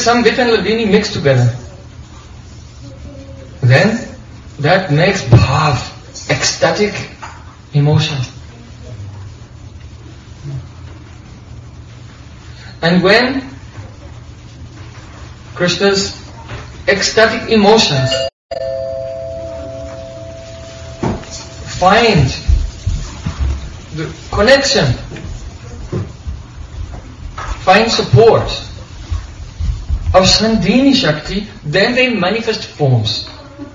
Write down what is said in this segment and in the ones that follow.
Samvit and Hladini mixed together, then that makes bhav, ecstatic emotion. And when Krishna's ecstatic emotions find the connection, find support of Sandhini Shakti, then they manifest forms.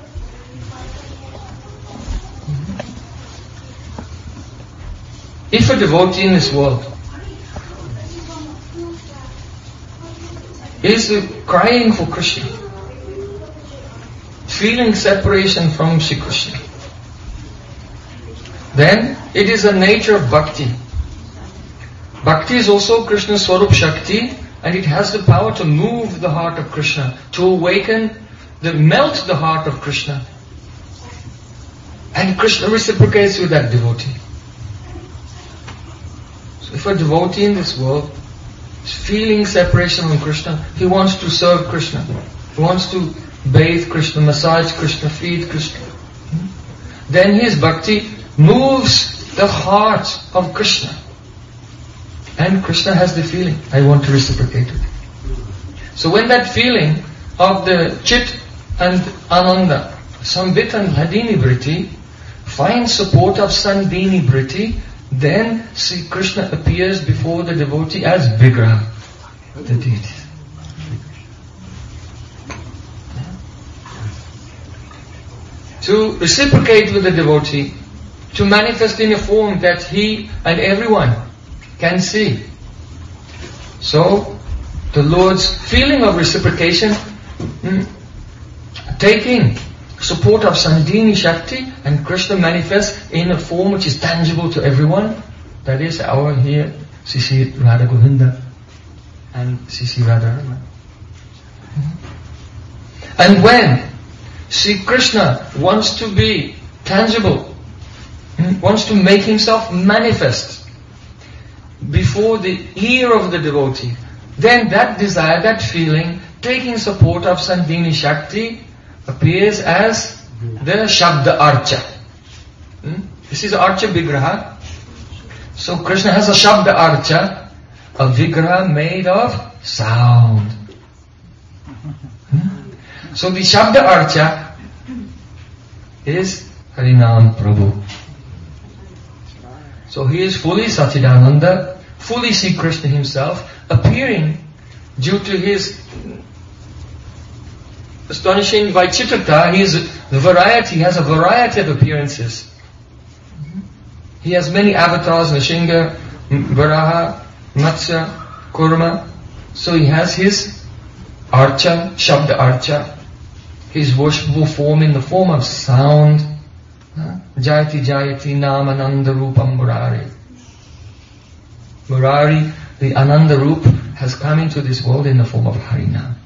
If a devotee in this world is crying for Krishna, feeling separation from Shri Krishna, then it is a nature of bhakti. Bhakti is also Krishna's Swarup Shakti, and it has the power to move the heart of Krishna, to awaken, melt the heart of Krishna. And Krishna reciprocates with that devotee. So if a devotee in this world is feeling separation from Krishna, he wants to serve Krishna, he wants to bathe Krishna, massage Krishna, feed Krishna, then his bhakti moves the heart of Krishna. And Krishna has the feeling, I want to reciprocate it. So when that feeling of the Chit and Ananda, Samvit and Hladini Vritti, finds support of Sandhini Vritti, then Sri Krishna appears before the devotee as Vigraha, the deity. To reciprocate with the devotee, to manifest in a form that he and everyone can see. So, the Lord's feeling of reciprocation, taking support of Sandhini Shakti, and Krishna manifests in a form which is tangible to everyone. That is our here, Sisi Radha Govinda and Sisi Radha Rama. And when Sri Krishna wants to be tangible, wants to make himself manifest before the ear of the devotee, then that desire, that feeling, taking support of Sandhini Shakti, appears as the Shabda Archa. This is Archa Vigraha. So Krishna has a Shabda Archa, a Vigraha made of sound. So the Shabda Archa is Harinam Prabhu. So he is fully Satchidananda, fully Sri Krishna himself, appearing due to his astonishing Vaichitrata. He has a variety of appearances. He has many avatars, Nrsimha, Varaha, Matsya, Kurma. So he has his Archa, Shabda Archa, his worshipful form in the form of sound. Jayati Jayati Namananda Rupam Murari. Murari, the Ananda Rup, has come into this world in the form of Harinam.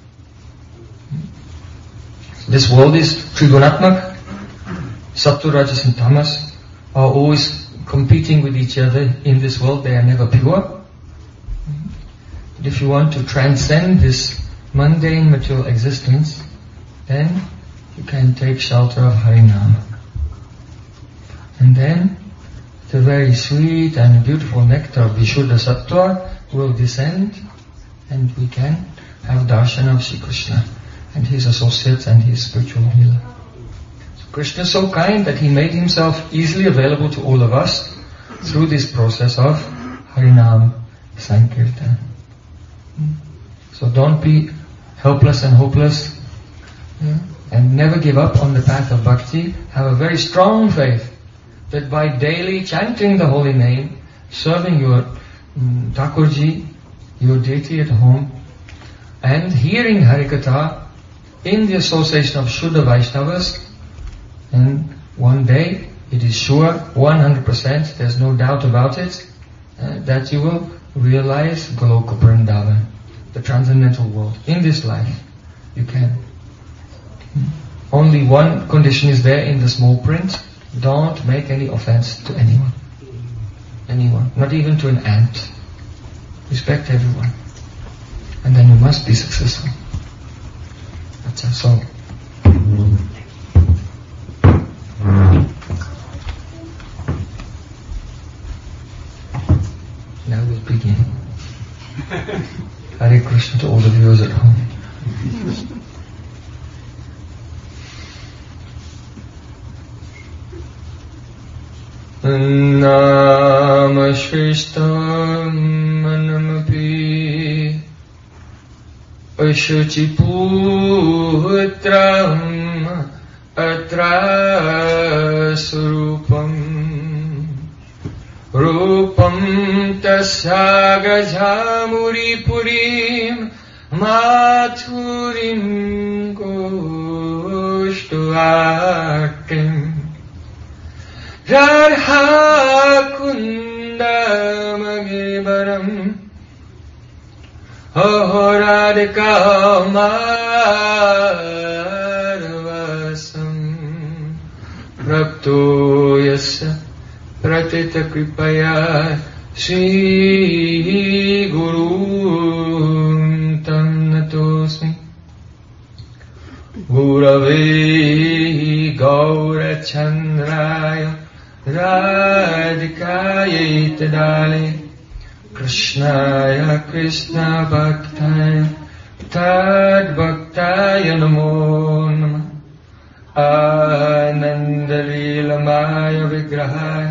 This world is Trigunatmak. Sattva, Rajas and Tamas are always competing with each other in this world. They are never pure. But if you want to transcend this mundane material existence, then you can take shelter of Harinam. And then the very sweet and beautiful nectar of Vishuddha Sattva will descend, and we can have darshan of Sri Krishna and his associates and his spiritual healer. So Krishna is so kind that he made himself easily available to all of us through this process of Harinam Sankirtan. So don't be helpless and hopeless, and never give up on the path of bhakti. Have a very strong faith that by daily chanting the holy name, serving your Thakurji, your deity at home, and hearing Harikatha in the association of Shuddha Vaishnavas, and one day, it is sure, 100%, there's no doubt about it, that you will realize Goloka Vrindavan, the transcendental world. In this life, you can. Only one condition is there in the small print: don't make any offense to anyone. Anyone, not even to an ant. Respect everyone. And then you must be successful. It's a song. Now we'll begin. Hare Krishna to all the viewers at home. Nama Shrishtam Manamapi Ashuchiputram Atra Surupam Rupam Tasagajamuri Purim Mathurim Goshtuakim Radha Kundamagibaram Radhika Marvasam Prapto Yasa Pratita Kripaya Shri Guru Tam Natosmi Gurave Gaura Chandraya Radhikaya Tadale Krishnaya Krishna Bhaktaya Tad Bhaktaya Namo Namah Anandalilamaya Vigrahaya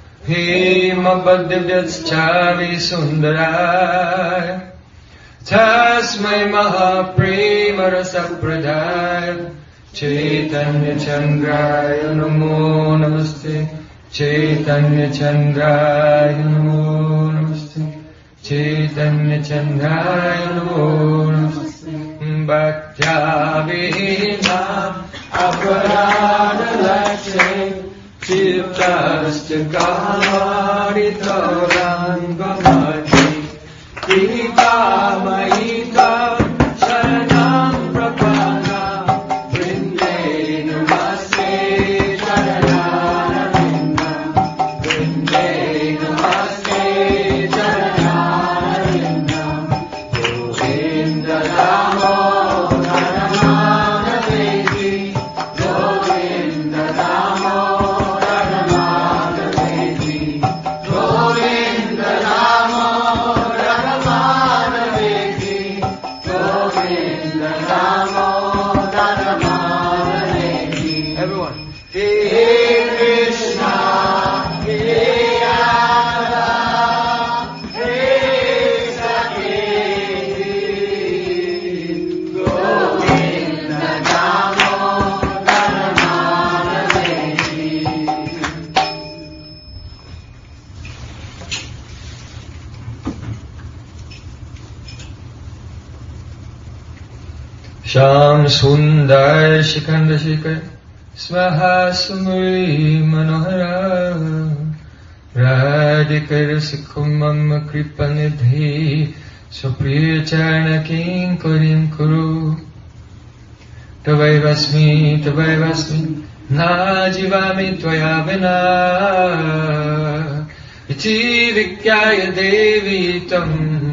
Himabhadivyaschari Sundaraya Tasmai Mahaprema Rasapradaya Chaitanya Chandraya Namo Namaste Chaitanya Chandraya Namo Namaste Chaitanya Chandraya Namo Namaste Bhaktya-vina Aparada Lakshe Chittasya Kamaritoram Bhavati Tika Mahita Sharanam Prapana Vrinde Namaste Sharanaravinda Vrinde Namaste Sharanaravinda Govinda Namo Naramadavedi Govinda Namo Naramadavedi Govinda Namo Naramadavedi Govinda Namo Naramadavedi. Everyone. Hare Krishna, Hare Radha, Hare Saketi, Govinda Namo Naramadavedi. Sham Sundar Shikanda Shikar Swaha Sumari Manohara Radhikar Sikumam Kripanidhi Supriya Charana Kinkurim Kuru Tavai Vasmi Na Jivami Tvaya Vina Iti Vikyaya Devi Tam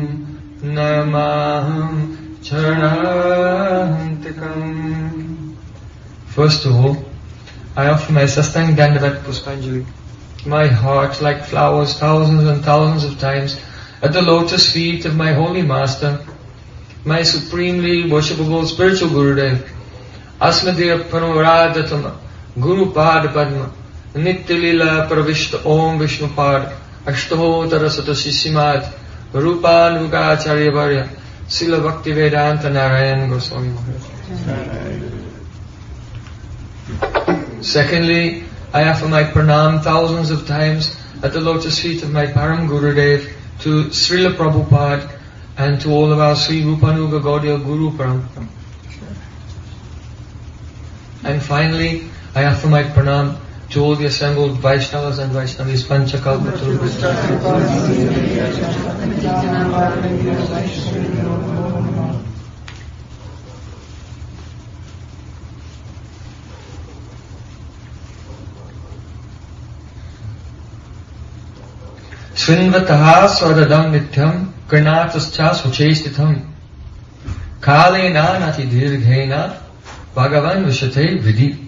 Namaham Charantikam. First of all, I offer my Sastang Dandavat Puspanjali, my heart like flowers thousands and thousands of times at the lotus feet of my holy master, my supremely worshipable spiritual Gurudev, Asmadir Paramaradatam, Guru Pada Padma, Nityalila Pravishta Om Vishnupad, Ashtavotara Satasisimat, Rupanugacharya Varya, Srila Bhaktivedanta Narayan Goswami Maharaj. Secondly, I offer my pranam thousands of times at the lotus feet of my Param Gurudev, to Srila Prabhupada, and to all of our Sri Rupanuga Gaudiya Guru Parampara. And finally, I offer my pranam to all the assembled Vaishnavas and Vaishnavis Panchakalpatarus. Svinvataha swadadam nityam karnatascha suchestitham kalena nati dirghena Bhagavan Vishate Vidhi.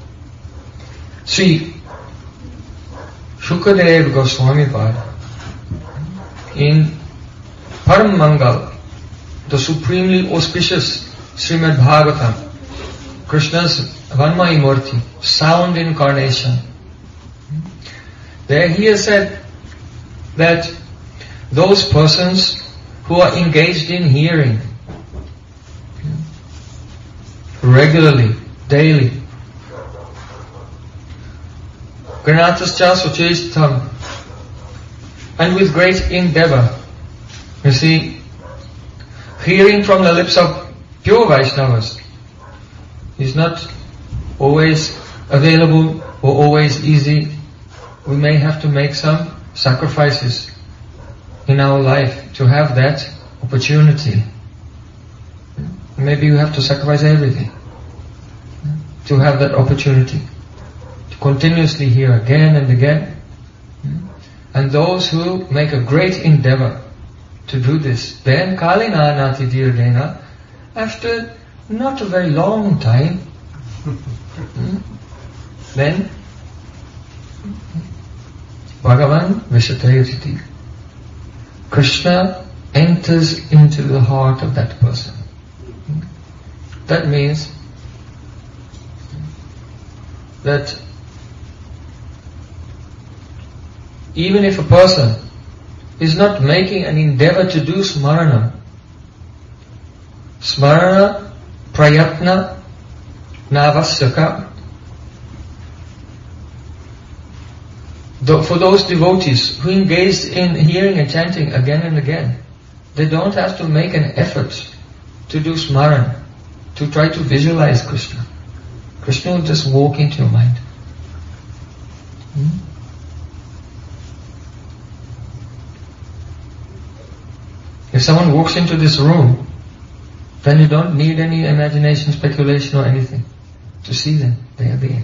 Sri Shukadev Goswami Pad in Param Mangal, the supremely auspicious Srimad Bhagavatam, Krishna's Vanmai Murti, sound incarnation. There he has said that those persons who are engaged in hearing regularly, daily, Granatascha Suchestam, and with great endeavor. You see, hearing from the lips of pure Vaishnavas is not always available or always easy. We may have to make some sacrifices in our life to have that opportunity. Maybe you have to sacrifice everything to have that opportunity to continuously hear again and again. And those who make a great endeavor to do this, then Kalina Nati Dirdena, after not a very long time, then Bhagavan Vishatayati, Krishna enters into the heart of that person. That means that even if a person is not making an endeavor to do smarana, prayatna, navasyaka, for those devotees who engage in hearing and chanting again and again, they don't have to make an effort to do smarana, to try to visualize Krishna. Krishna will just walk into your mind. If someone walks into this room, then you don't need any imagination, speculation or anything to see them. They are there.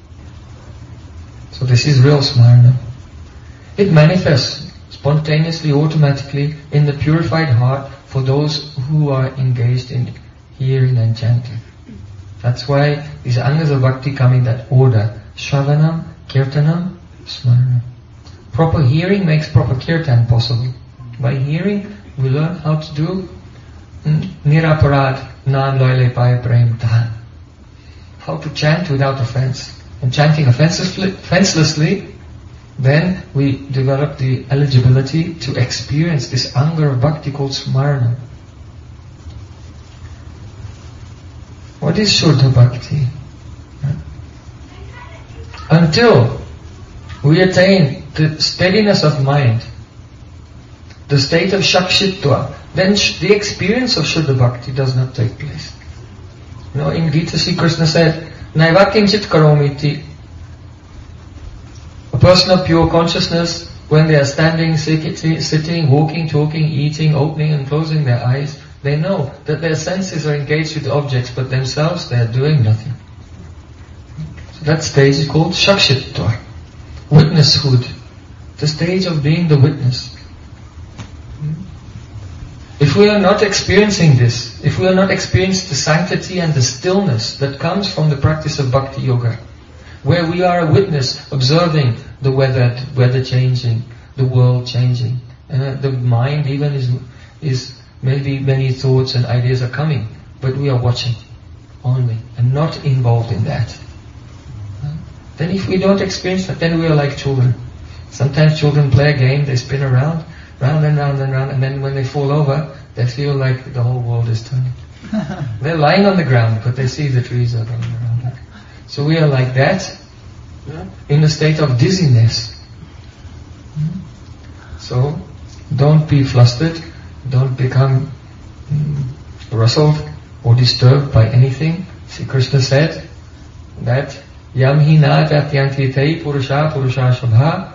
So this is real smarana. It manifests spontaneously, automatically in the purified heart for those who are engaged in hearing and chanting. That's why these angas of bhakti come in that order. Shravanam, Kirtanam, Smarana. Proper hearing makes proper kirtan possible. By hearing, we learn how to do Niraparad, Nan Loile Pai Prem Tahan. How to chant without offense. And chanting offenselessly, then we develop the eligibility to experience this anga of bhakti called Smarana. What is Shuddha Bhakti? Until we attain the steadiness of mind, the state of Shakshitva, then the experience of Shuddha Bhakti does not take place. You know, in Gita Sri Krishna said, Naiva kinchit karomiti. A person of pure consciousness, when they are standing, sitting, walking, talking, eating, opening and closing their eyes, they know that their senses are engaged with objects, but themselves they are doing nothing. So that stage is called Shakshitva, witnesshood, the stage of being the witness. If we are not experiencing this, if we are not experiencing the sanctity and the stillness that comes from the practice of Bhakti Yoga, where we are a witness observing the weather changing, the world changing, the mind even is maybe many thoughts and ideas are coming, but we are watching only and not involved in that. Then if we don't experience that, then we are like children. Sometimes children play a game, they spin around, round and round and round, and then when they fall over, they feel like the whole world is turning. They're lying on the ground, but they see the trees are going around. So we are like that, in a state of dizziness. So, don't be flustered, don't become rustled or disturbed by anything. Sri Krishna said that Yam hi na tatyanti tei purusha shabha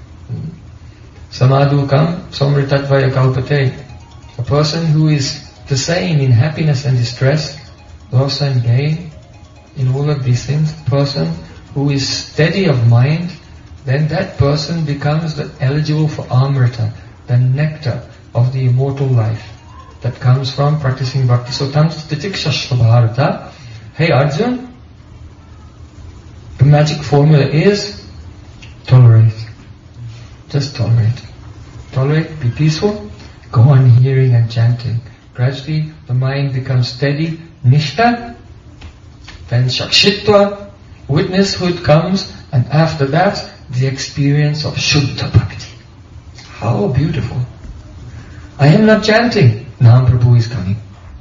samadukam samritatva kalpate. A person who is the same in happiness and distress, loss and gain, in all of these things, a person who is steady of mind, then that person becomes eligible for Amrita, the nectar of the immortal life that comes from practicing bhakti. So Tamstitik Shashvabharata, Hey Arjun, the magic formula is tolerate. Just tolerate. Tolerate, be peaceful, go on hearing and chanting. Gradually the mind becomes steady, nishta, then shakshitva, witnesshood comes, and after that the experience of Shuddha Bhakti. How beautiful. I am not chanting, now Prabhu is coming.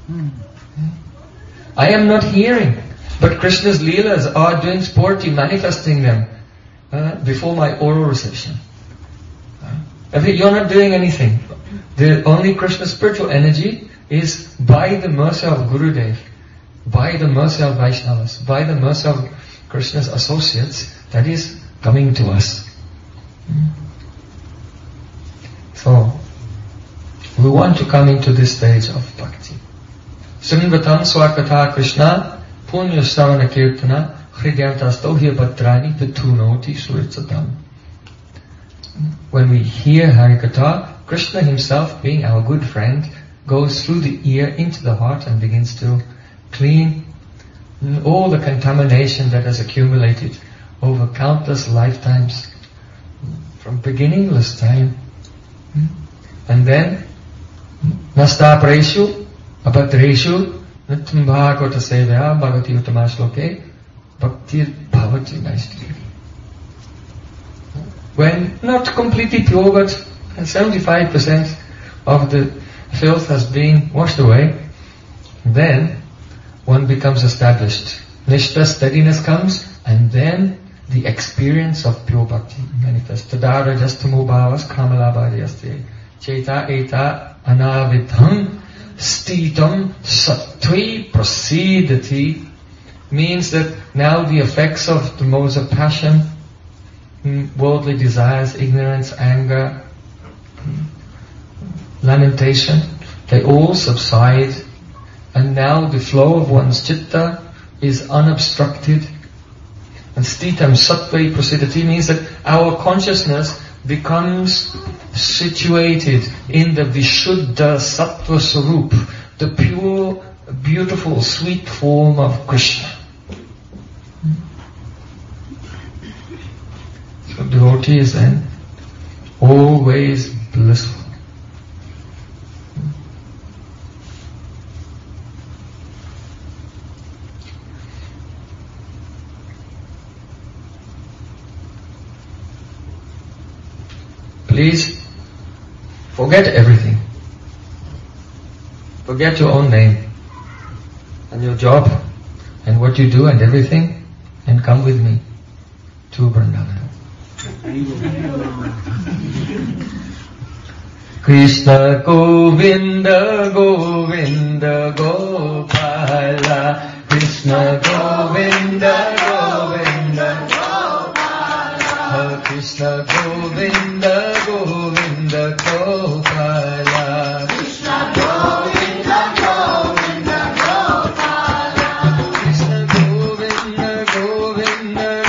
I am not hearing, but Krishna's Leelas are doing sporty, manifesting them before my oral reception. You're not doing anything. The only Krishna's spiritual energy is by the mercy of Gurudev, by the mercy of Vaishnavas, by the mercy of Krishna's associates, that is coming to us. So, we want to come into this stage of bhakti. Srinvatam swakatha Krishna punya savana kirtana hridyantasto hiyapatrani pitunoti suritsatam. When we hear Harikatha, Krishna himself, being our good friend, goes through the ear into the heart and begins to clean all the contamination that has accumulated over countless lifetimes, from beginningless time. And then, Nasta Preshu, Abhadreshu, Nityam Bhagavata Sevaya, Bhagavati Uttamashloke, Bhakti Bhavati nicely. When not completely pure, but 75% of the filth has been washed away, then one becomes established. Nishta, steadiness comes, and then the experience of pure bhakti manifests. Tadara jastamu bhavas kamalabhadyaste cheta eta anavidham stitam sattvi prasidati, means that now the effects of the modes of passion, worldly desires, ignorance, anger, lamentation, they all subside, and now the flow of one's chitta is unobstructed. And stitam sattva prasidati means that our consciousness becomes situated in the Vishuddha Sattva Swarup, the pure, beautiful, sweet form of Krishna. So devotee is then always blissful. Please forget everything. Forget your own name and your job and what you do and everything, and come with me to Vrindavan. Krishna Govinda Govinda Gopala, Krishna Govinda Govinda Gopala, Krishna Govinda Govinda Gopala, Krishna Govinda Govinda Gopala, Krishna Govinda Govinda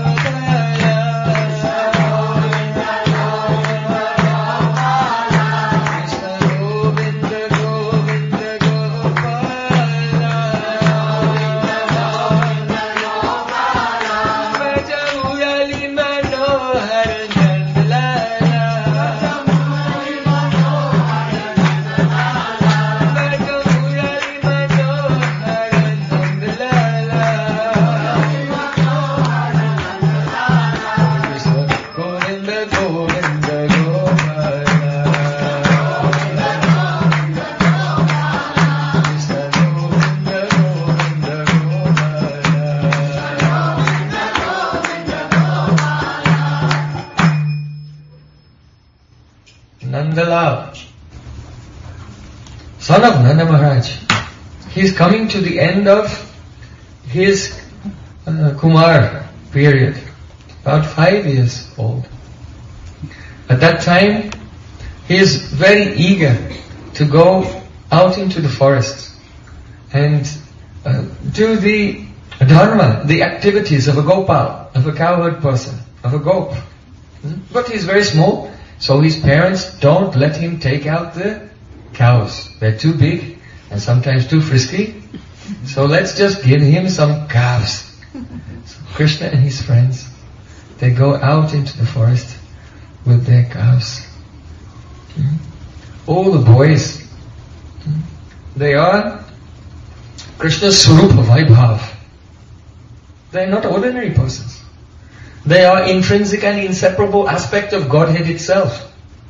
son of Nanda Maharaj. He is coming to the end of his Kumar period, about 5 years old. At that time, he is very eager to go out into the forest and do the dharma, the activities of a gopal, of a cowherd person, of a gop. But he's very small, so his parents don't let him take out the cows. They're too big and sometimes too frisky. So let's just give him some calves. So Krishna and his friends, they go out into the forest with their calves. All the boys, they are Krishna's Swarupa Vaibhav. They are not ordinary persons. They are intrinsic and inseparable aspect of Godhead itself.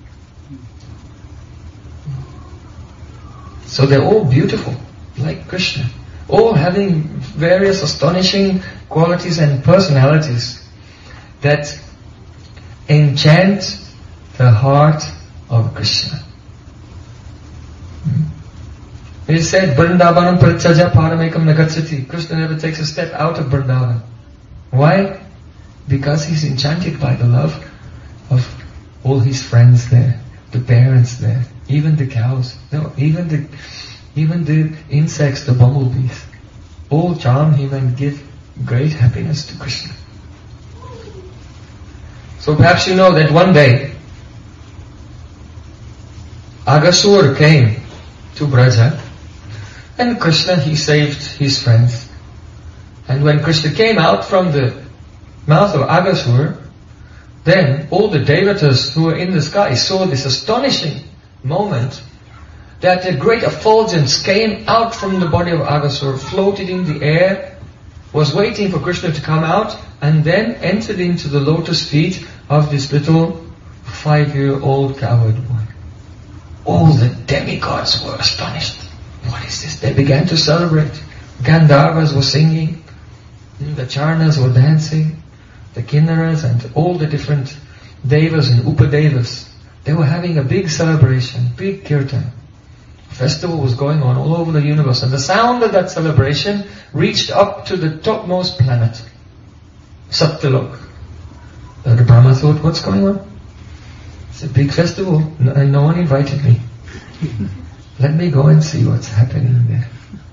So they're all beautiful, like Krishna. All having various astonishing qualities and personalities that enchant the heart of Krishna. It is said, Vrindavanam pratyaja paramekam nagacchati. Krishna never takes a step out of Vrindavan. Why? Because he's enchanted by the love of all his friends there, the parents there, even the cows, even the insects, the bumblebees. All charm him and give great happiness to Krishna. So perhaps you know that one day, Aghasur came to Braja, and Krishna, he saved his friends. And when Krishna came out from the mouth of Aghasur, then all the devatas who were in the sky saw this astonishing moment that a great effulgence came out from the body of Aghasur, floated in the air, was waiting for Krishna to come out, and then entered into the lotus feet of this little 5-year-old cowherd boy. All the demigods were astonished. What is this? They began to celebrate. Gandharvas were singing, the Charnas were dancing, the Kinnaras and all the different devas and upadevas. They were having a big celebration, big kirtan. A festival was going on all over the universe, and the sound of that celebration reached up to the topmost planet, Satyalok. The Brahma thought, what's going on? It's a big festival, and no one invited me. Let me go and see what's happening there.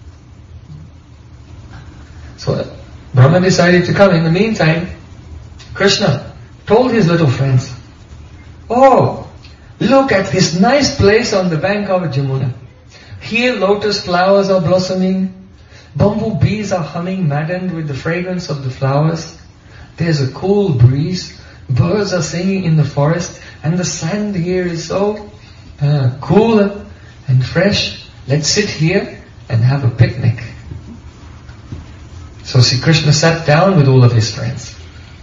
So Brahma decided to come. In the meantime, Krishna told his little friends, oh, look at this nice place on the bank of Jamuna. Here lotus flowers are blossoming, bumblebees are humming maddened with the fragrance of the flowers. There's a cool breeze, birds are singing in the forest, and the sand here is so cool and fresh. Let's sit here and have a picnic. So Sri Krishna sat down with all of his friends.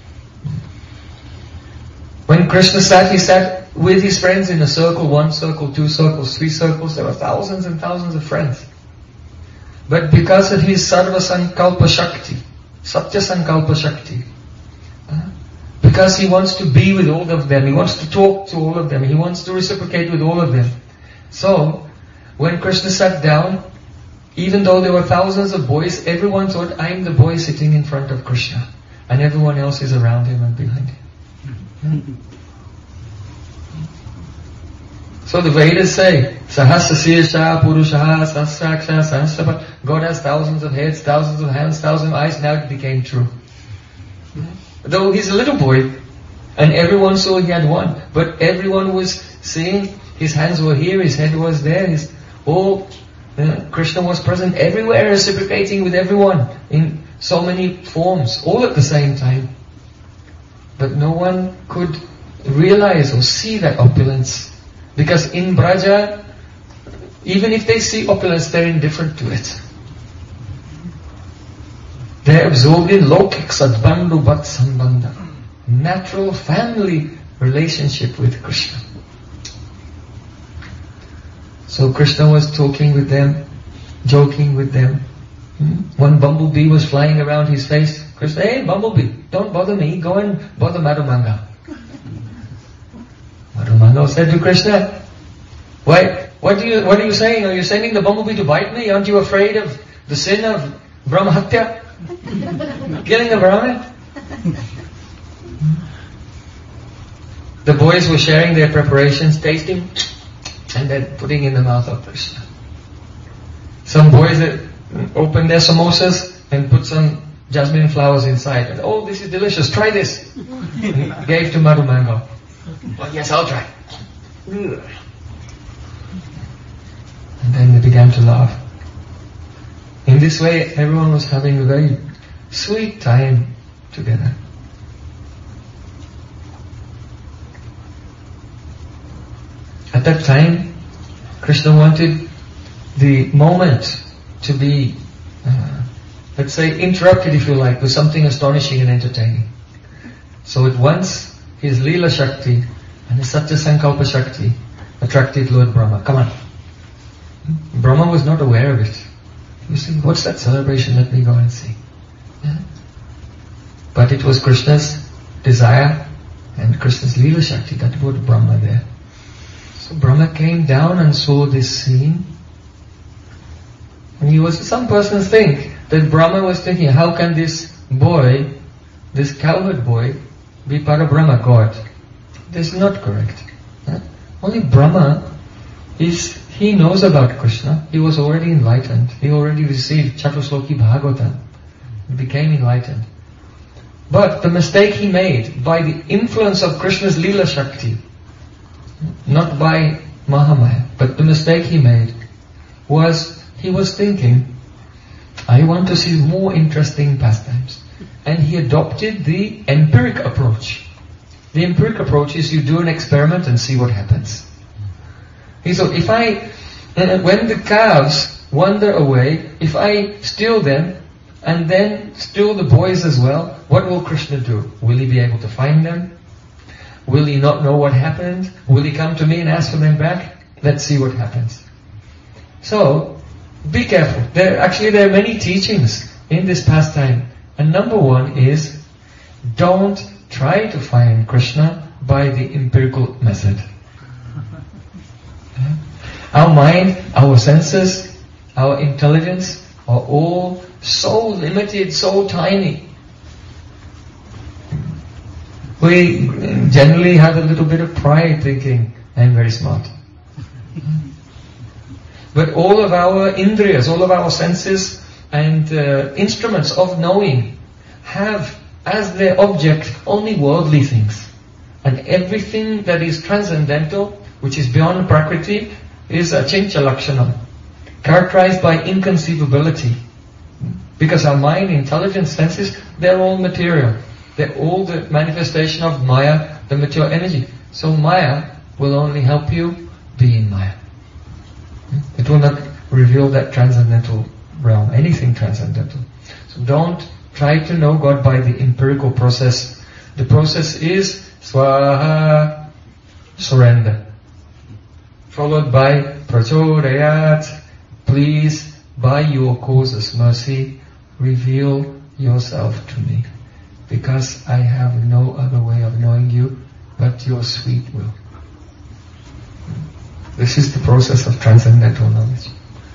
When Krishna sat, he sat with his friends in a circle, 1 circle, 2 circles, 3 circles. There were thousands and thousands of friends. But because of his Sarva Sankalpa Shakti, Satya Sankalpa Shakti, because he wants to be with all of them, he wants to talk to all of them, he wants to reciprocate with all of them. So, when Krishna sat down, even though there were thousands of boys, everyone thought, I'm the boy sitting in front of Krishna, and everyone else is around him and behind him. So the Vedas say, Sahasra Purushaha Sahasraksha Sahasrapa. God has thousands of heads, thousands of hands, thousands of eyes. Now it became true. Though he's a little boy, and everyone saw he had one, but everyone was seeing his hands were here, his head was there, Krishna was present everywhere, reciprocating with everyone in so many forms, all at the same time. But no one could realize or see that opulence. Because in Braja, even if they see opulence, they're indifferent to it. They're absorbed in lokik sadbandhu bhat sambandha, natural family relationship with Krishna. So Krishna was talking with them, joking with them. One bumblebee was flying around his face. Krishna, hey bumblebee, don't bother me, go and bother Madhumanga. Madhumanga said to Krishna, what are you saying? Are you sending the bumblebee to bite me? Aren't you afraid of the sin of Brahmahatya? Killing a Brahmin? The boys were sharing their preparations, tasting, and then putting in the mouth of Krishna. Some boys opened their samosas and put some jasmine flowers inside. And, oh, this is delicious, try this. He gave to Madhumanga. Well, yes, I'll try. And then they began to laugh. In this way, everyone was having a very sweet time together. At that time, Krishna wanted the moment to be, let's say, interrupted, if you like, with something astonishing and entertaining. So at once, his Leela Shakti and his Satya Sankalpa Shakti attracted Lord Brahma. Come on. Brahma was not aware of it. You see, what's that celebration? Let me go and see. Yeah? But it was Krishna's desire and Krishna's Leela Shakti that brought Brahma there. So Brahma came down and saw this scene. And some persons think that Brahma was thinking, how can this boy, this cowherd boy, be Parabrahma, God? This is not correct. Only Brahma he knows about Krishna. He was already enlightened. He already received Chatusloki Bhagavatam. He became enlightened. But the mistake he made by the influence of Krishna's Leela Shakti, not by Mahamaya, but the mistake he made was he was thinking, I want to see more interesting pastimes. And he adopted the empiric approach. The empiric approach is you do an experiment and see what happens. So when the calves wander away, if I steal them and then steal the boys as well, what will Krishna do? Will he be able to find them? Will he not know what happened? Will he come to me and ask for them back? Let's see what happens. So, be careful. There are many teachings in this pastime. And number one is, don't try to find Krishna by the empirical method. Our mind, our senses, our intelligence are all so limited, so tiny. We generally have a little bit of pride thinking, I'm very smart. But all of our indriyas, all of our senses and instruments of knowing have as their object only worldly things. And everything that is transcendental, which is beyond Prakriti, is achintya lakshanam, characterized by inconceivability. Because our mind, intelligence, senses, they're all material. They're all the manifestation of Maya, the material energy. So Maya will only help you be in Maya. It will not reveal that transcendental realm, anything transcendental. So don't try to know God by the empirical process. The process is swaha, surrender. Followed by prachodayat, please, by your causeless mercy, reveal yourself to me. Because I have no other way of knowing you but your sweet will. This is the process of transcendental knowledge.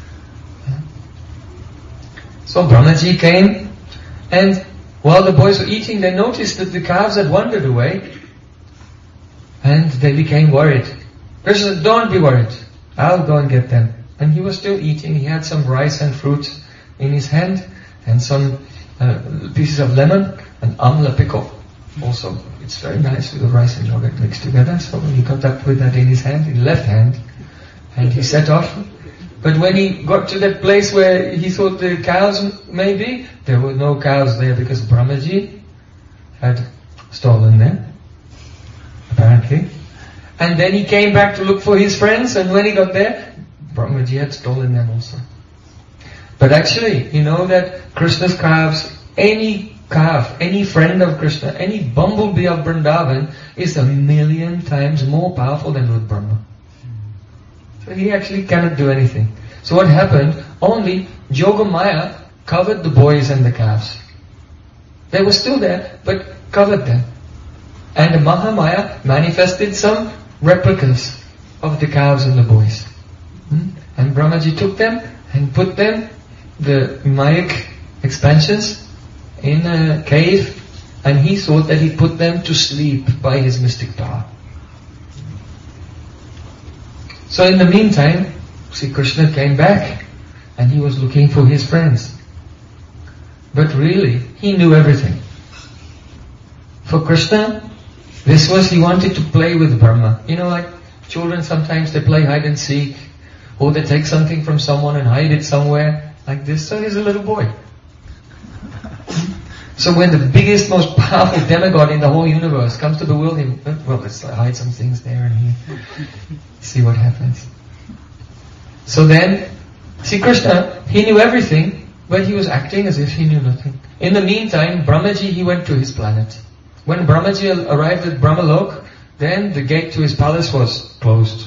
So Brahmaji came, and while the boys were eating, they noticed that the calves had wandered away, and they became worried. Krishna said, don't be worried, I'll go and get them. And he was still eating. He had some rice and fruit in his hand, and some pieces of lemon, and amla pickle also. It's very nice with the rice and yogurt mixed together. So he got up with that in his hand, in left hand, and he set off. But when he got to that place where he thought the cows may be, there were no cows there because Brahmaji had stolen them, apparently. And then he came back to look for his friends, and when he got there, Brahmaji had stolen them also. But actually, you know that Krishna's calves, any calf, any friend of Krishna, any bumblebee of Vrindavan is 1,000,000 times more powerful than Lord Brahma. So he actually cannot do anything. So what happened? Only Yogamaya covered the boys and the calves. They were still there, but covered them. And Mahamaya manifested some replicas of the calves and the boys. And Brahmaji took them and put them, the Mayic expansions, in a cave, and he thought that he put them to sleep by his mystic power. So in the meantime, Sri Krishna came back and he was looking for his friends. But really, he knew everything. For Krishna, he wanted to play with Brahma. You know, like children sometimes they play hide and seek, or they take something from someone and hide it somewhere, like this. So he's a little boy. So when the biggest, most powerful demigod in the whole universe comes to bewilder him, well, let's hide some things there and here. See what happens. So then, see, Krishna, he knew everything, but he was acting as if he knew nothing. In the meantime, Brahmaji, he went to his planet. When Brahmaji arrived at Brahmalok, then the gate to his palace was closed.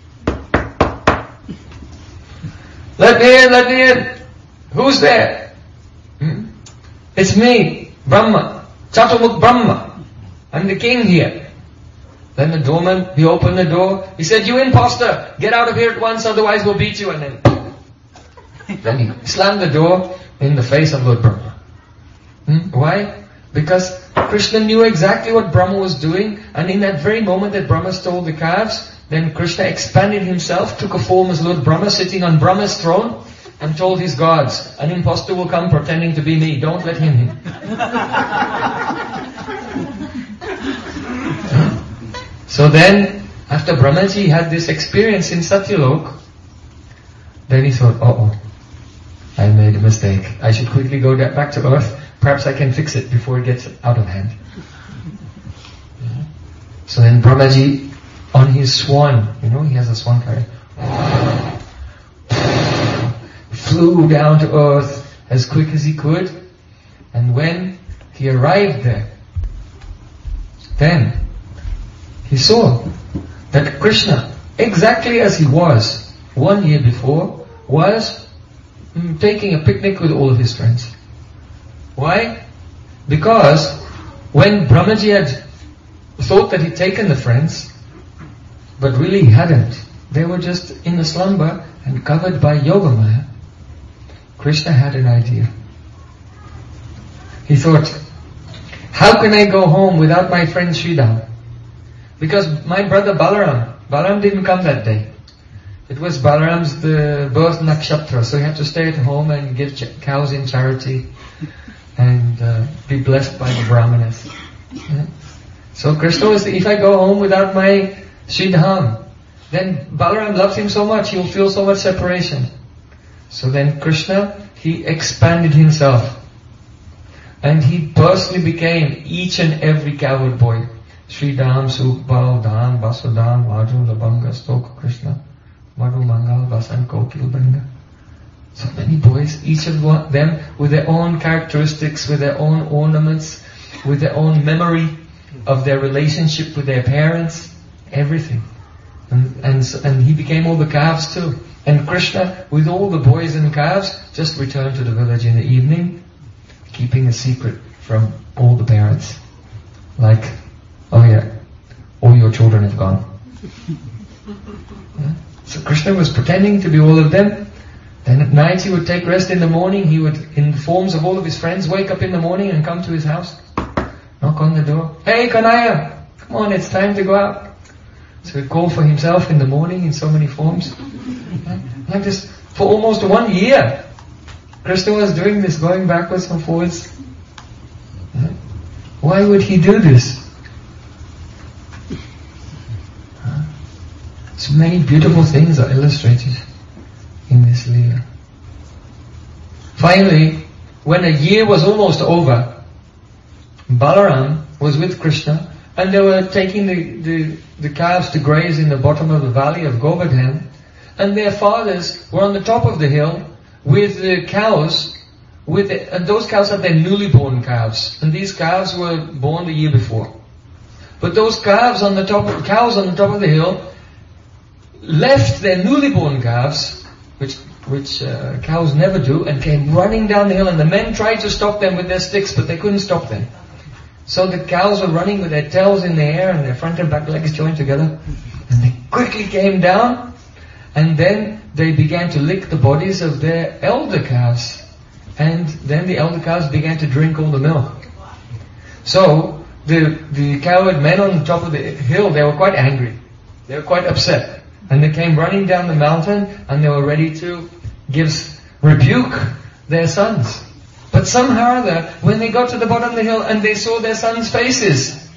Let me in! Who's there? It's me, Brahma, Chaturmukh Brahma. I'm the king here. Then the doorman, he opened the door. He said, you imposter, get out of here at once, otherwise we'll beat you. And then he slammed the door in the face of Lord Brahma. Why? Because Krishna knew exactly what Brahma was doing, and in that very moment that Brahma stole the calves, then Krishna expanded himself, took a form as Lord Brahma, sitting on Brahma's throne, and told his gods, an impostor will come pretending to be me, don't let him in. So then, after Brahmaji had this experience in Satyalok, then he thought, I made a mistake. I should quickly go back to earth. Perhaps I can fix it before it gets out of hand. So then Brahmaji, on his swan, he has a swan carrier, flew down to earth as quick as he could. And when he arrived there, then he saw that Krishna, exactly as he was 1 year before, was taking a picnic with all of his friends. Why? Because when Brahmaji had thought that he'd taken the friends, but really he hadn't, they were just in a slumber and covered by Yogamaya, Krishna had an idea. He thought, how can I go home without my friend Sridham? Because my brother Balaram didn't come that day. It was Balaram's the birth nakshatra, so he had to stay at home and give cows in charity and be blessed by the brahmanas. Yeah. So Krishna was, if I go home without my Sridham, then Balaram loves him so much, he will feel so much separation. So then Krishna, he expanded himself. And he personally became each and every cowherd boy. Sridham, Sukhbal, Dhan, Vasudhan, Vaju, Labanga, Stoka, Krishna, Madhu, Mangal, Vasan, Kokil, Bringa. So many boys, each of them with their own characteristics, with their own ornaments, with their own memory of their relationship with their parents, everything. And he became all the calves too. And Krishna, with all the boys and calves, just returned to the village in the evening, keeping a secret from all the parents. Like, all your children have gone. Yeah? So Krishna was pretending to be all of them. Then at night he would take rest, in the morning he would, in the forms of all of his friends, wake up in the morning and come to his house. Knock on the door. Hey Kanaya, come on, it's time to go out. So he'd call for himself in the morning in so many forms. Like this, for almost 1 year. Krishna was doing this, going backwards and forwards. Why would he do this? So many beautiful things are illustrated in this Leela. Finally, when a year was almost over, Balaram was with Krishna and they were taking the calves to graze in the bottom of the valley of Govardhan, and their fathers were on the top of the hill with the cows, and those cows had their newly born calves, and these calves were born the year before. But those cows on the top of the hill left their newly born calves, which cows never do, and came running down the hill, and the men tried to stop them with their sticks, but they couldn't stop them. So the cows were running with their tails in the air and their front and back legs joined together, and they quickly came down, and then they began to lick the bodies of their elder calves, and then the elder calves began to drink all the milk. So the cowherd men on the top of the hill, they were quite angry, they were quite upset. And they came running down the mountain and they were ready to rebuke their sons. But somehow or other, when they got to the bottom of the hill and they saw their sons' faces,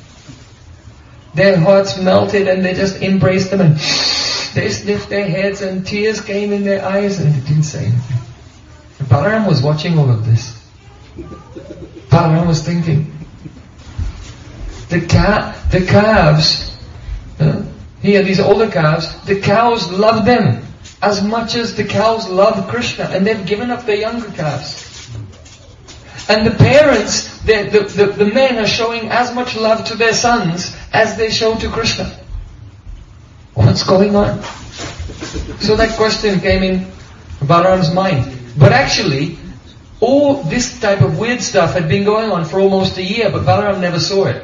their hearts melted and they just embraced them and they sniffed their heads and tears came in their eyes and they didn't say anything. Balaram was watching all of this. Balaram was thinking, the calves, he had these older calves, the cows love them as much as the cows love Krishna, and they've given up their younger calves. And the parents, the men are showing as much love to their sons as they show to Krishna. What's going on? So that question came in Balaram's mind. But actually, all this type of weird stuff had been going on for almost a year, but Balaram never saw it.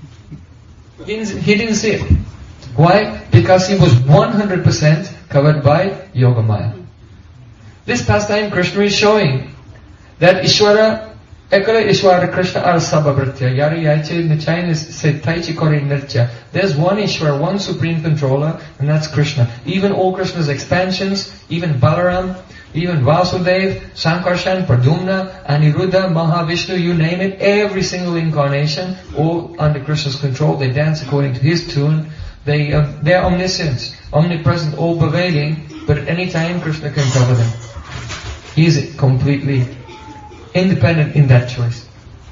He didn't see it. Why? Because he was 100% covered by Yogamaya. This pastime Krishna is showing that Ishvara, Ekala Ishvara Krishna are Sabhavritya, Yari Yaiche Nichayan se Taichi Kori Nirtya. There's one Ishvara, one supreme controller, and that's Krishna. Even all Krishna's expansions, even Balaram, even Vasudev, Sankarshan, Pradumna, Aniruddha, Mahavishnu, you name it, every single incarnation, all under Krishna's control, they dance according to his tune. They're omniscient, omnipresent, all pervading, but at any time Krishna can cover them. He's completely independent in that choice.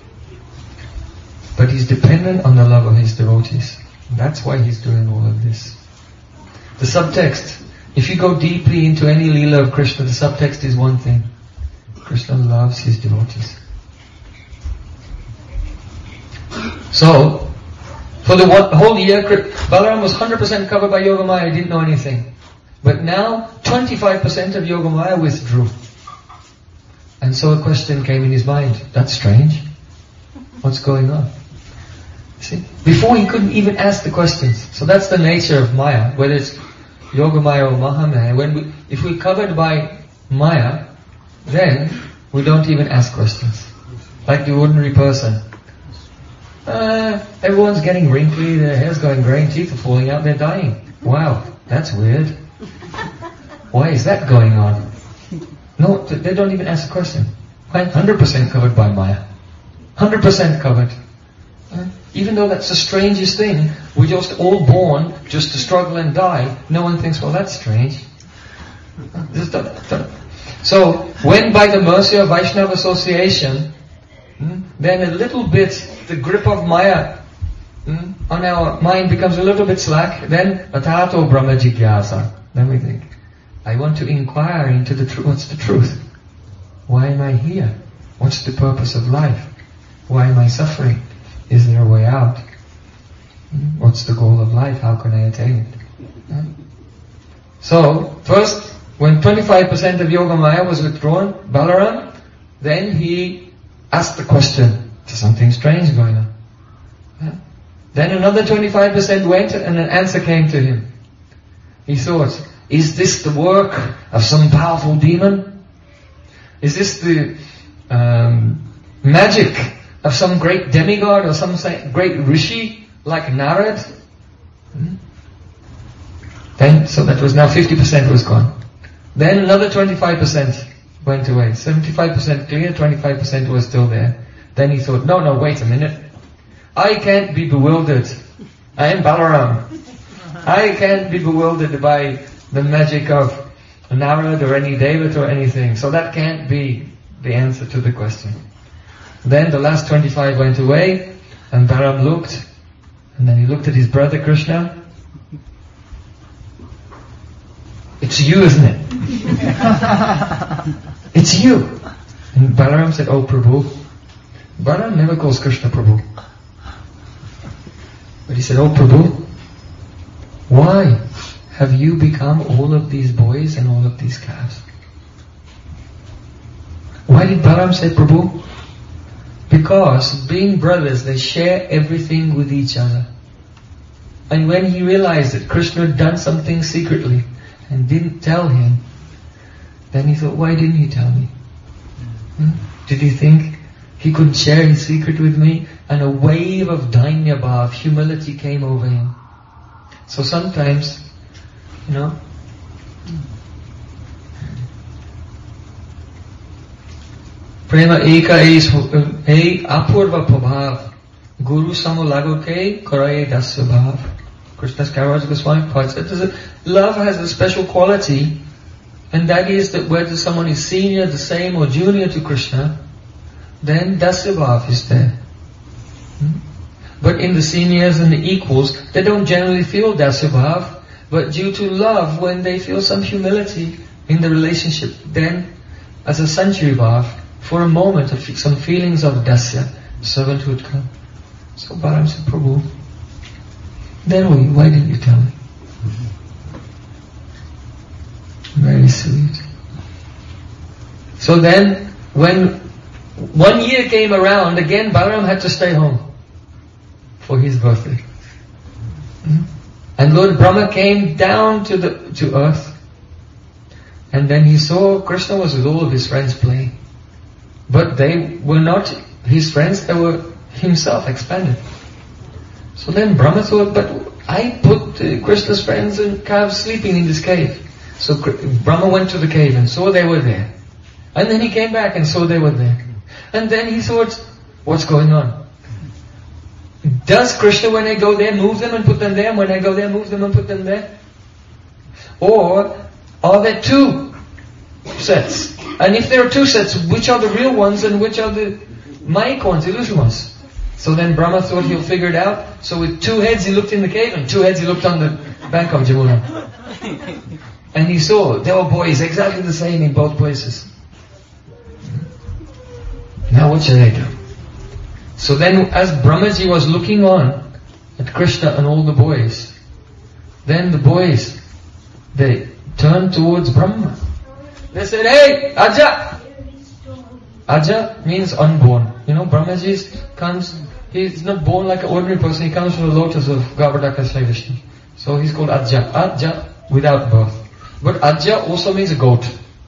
But he's dependent on the love of his devotees. That's why he's doing all of this. The subtext, if you go deeply into any Leela of Krishna, the subtext is one thing. Krishna loves his devotees. So, for the whole year, Balaram was 100% covered by Yogamaya, he didn't know anything. But now, 25% of Yogamaya withdrew. And so a question came in his mind, that's strange. What's going on? See? Before he couldn't even ask the questions. So that's the nature of Maya, whether it's Yogamaya or Mahamaya. If we're covered by Maya, then we don't even ask questions. Like the ordinary person. Everyone's getting wrinkly, their hair's going grey, teeth are falling out, they're dying. Wow, that's weird. Why is that going on? No, they don't even ask a question. 100% covered by Maya. 100% covered. Even though that's the strangest thing, we're just all born just to struggle and die. No one thinks, well, that's strange. So, when by the mercy of Vaishnava association, then a little bit, the grip of Maya on our mind becomes a little bit slack, then Atato Brahma Jigyasa. Then we think, I want to inquire into the truth. What's the truth? Why am I here? What's the purpose of life? Why am I suffering? Is there a way out? What's the goal of life? How can I attain it? So, first, when 25% of Yogamaya was withdrawn, Balaram, then he asked the question, there's something strange going on. Then another 25% went and an answer came to him. He thought, is this the work of some powerful demon? Is this the magic of some great demigod or some great rishi like Narad? Then, so that was now 50% was gone. Then another 25% went away. 75% clear, 25% was still there. Then he thought, no, wait a minute. I can't be bewildered. I am Balaram. I can't be bewildered by the magic of Narad or any Devata or anything. So that can't be the answer to the question. Then the last 25 went away, and Balaram looked, and then he looked at his brother Krishna. It's you, isn't it? It's you. And Balaram said, oh Prabhu. Balaram never calls Krishna Prabhu. But he said, oh Prabhu, why have you become all of these boys and all of these calves? Why did Balaram say Prabhu? Because being brothers, they share everything with each other. And when he realized that Krishna had done something secretly and didn't tell him, then he thought, why didn't he tell me? Did he think he could share his secret with me? And a wave of dainyabhav, humility came over him. So sometimes, Prema eka ei apurva prabhav Guru samulagoke karaye dasya bhav. Krishnadas Kaviraj Goswami Pad said, love has a special quality And that is that whether someone is senior, the same or junior to Krishna, then Dasya Bhav is there. But in the seniors and the equals, they don't generally feel Dasya Bhav, but due to love, when they feel some humility in the relationship, then as a Sanchari Bhav, for a moment some feelings of Dasya, servanthood come. So Balaram said, Prabhu, then why didn't you tell me? Very sweet. So then, when 1 year came around, again Balaram had to stay home for his birthday. And Lord Brahma came down to earth, and then he saw Krishna was with all of his friends playing. But they were not his friends, they were himself expanded. So then Brahma thought, but I put Krishna's friends and calves sleeping in this cave. So Brahma went to the cave and saw they were there. And then he came back and saw they were there. And then he thought, what's going on? Does Krishna, when I go there, move them and put them there? And when I go there, move them and put them there? Or are there two sets? And if there are two sets, which are the real ones and which are the Maya ones, illusion ones? So then Brahma thought he'll figure it out. So with 2 heads he looked in the cave and 2 heads he looked on the bank of Jamuna. And he saw there were boys exactly the same in both places. Now what should I do? So then as Brahmaji was looking on at Krishna and all the boys, then the boys, they turned towards Brahma. They said, hey, Aja! Aja means unborn. You know, Brahmaji comes, he's not born like an ordinary person, he comes from the lotus of Govardhaka Sri Vishnu. So he's called Aja. Aja, without birth. But Aja also means a goat.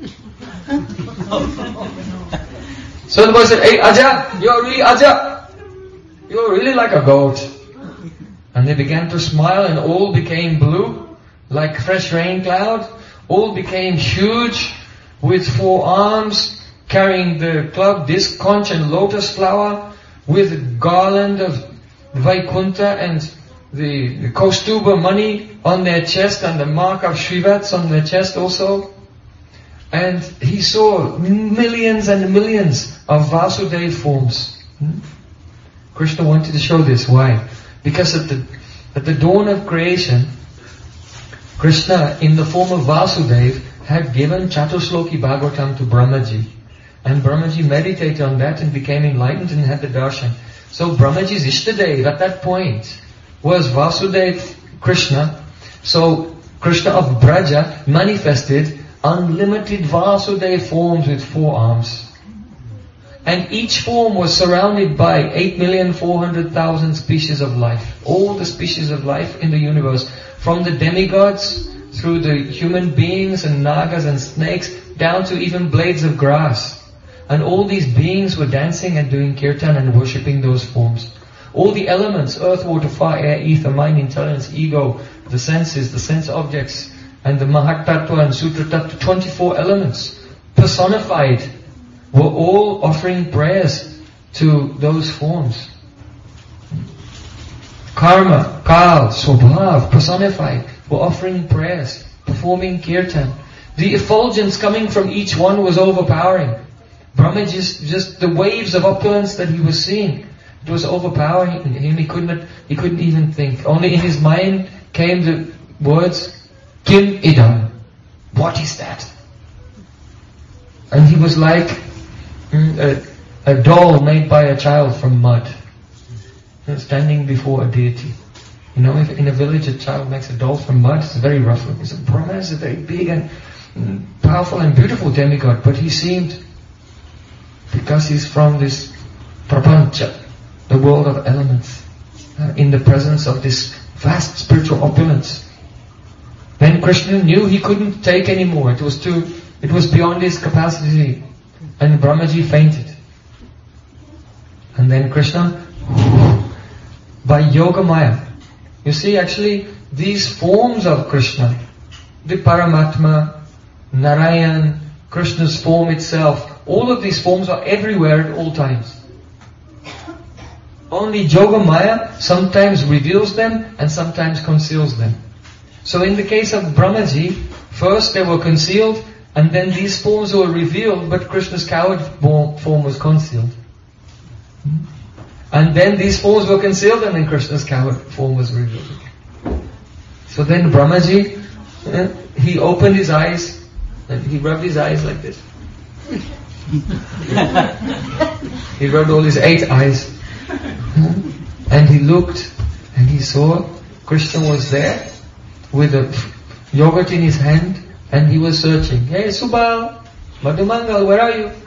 So the boy said, hey Aja, you're really Aja. You're really like a goat. And they began to smile and all became blue, like fresh rain cloud. All became huge, with 4 arms, carrying the club, disc, conch and lotus flower, with a garland of Vaikuntha and the Kaustuba money on their chest and the mark of Shrivats on their chest also. And he saw millions and millions of Vasudeva forms. Krishna wanted to show this. Why? Because at the dawn of creation, Krishna, in the form of Vasudeva, had given Chatusloki Bhagavatam to Brahmaji. And Brahmaji meditated on that and became enlightened and had the darshan. So Brahmaji's Ishtadev at that point was Vasudeva Krishna. So Krishna of Braja manifested unlimited Vasudeva forms with 4 arms. And each form was surrounded by 8,400,000 species of life. All the species of life in the universe. From the demigods, through the human beings and nagas and snakes, down to even blades of grass. And all these beings were dancing and doing kirtan and worshipping those forms. All the elements, earth, water, fire, air, ether, mind, intelligence, ego, the senses, the sense objects, and the Mahat Tattva and Sutra Tattva, 24 elements, personified, were all offering prayers to those forms. Karma, Kal, Swabhav, personified, were offering prayers, performing kirtan. The effulgence coming from each one was overpowering. Brahma just the waves of opulence that he was seeing, it was overpowering him. He couldn't even think. Only in his mind came the words, Kim idam. What is that? And he was like a doll made by a child from mud, standing before a deity. You know, if in a village a child makes a doll from mud, it's very rough. Brahma is a very big and powerful and beautiful demigod, but he seemed, because he's from this prapancha, the world of elements, in the presence of this vast spiritual opulence. Then Krishna knew he couldn't take any more. It was beyond his capacity. And Brahmaji fainted. And then Krishna, by Yoga Maya, you see actually these forms of Krishna, the Paramatma, Narayan, Krishna's form itself, all of these forms are everywhere at all times. Only Yoga Maya sometimes reveals them and sometimes conceals them. So in the case of Brahmaji, first they were concealed And then these forms were revealed, but Krishna's coward form was concealed. And then these forms were concealed, and then Krishna's coward form was revealed. So then Brahmaji, he opened his eyes, and he rubbed his eyes like this. He rubbed all his 8 eyes. And he looked, and he saw Krishna was there, with a yogurt in his hand, and he was searching. Hey Subal, Madhumangal, where are you?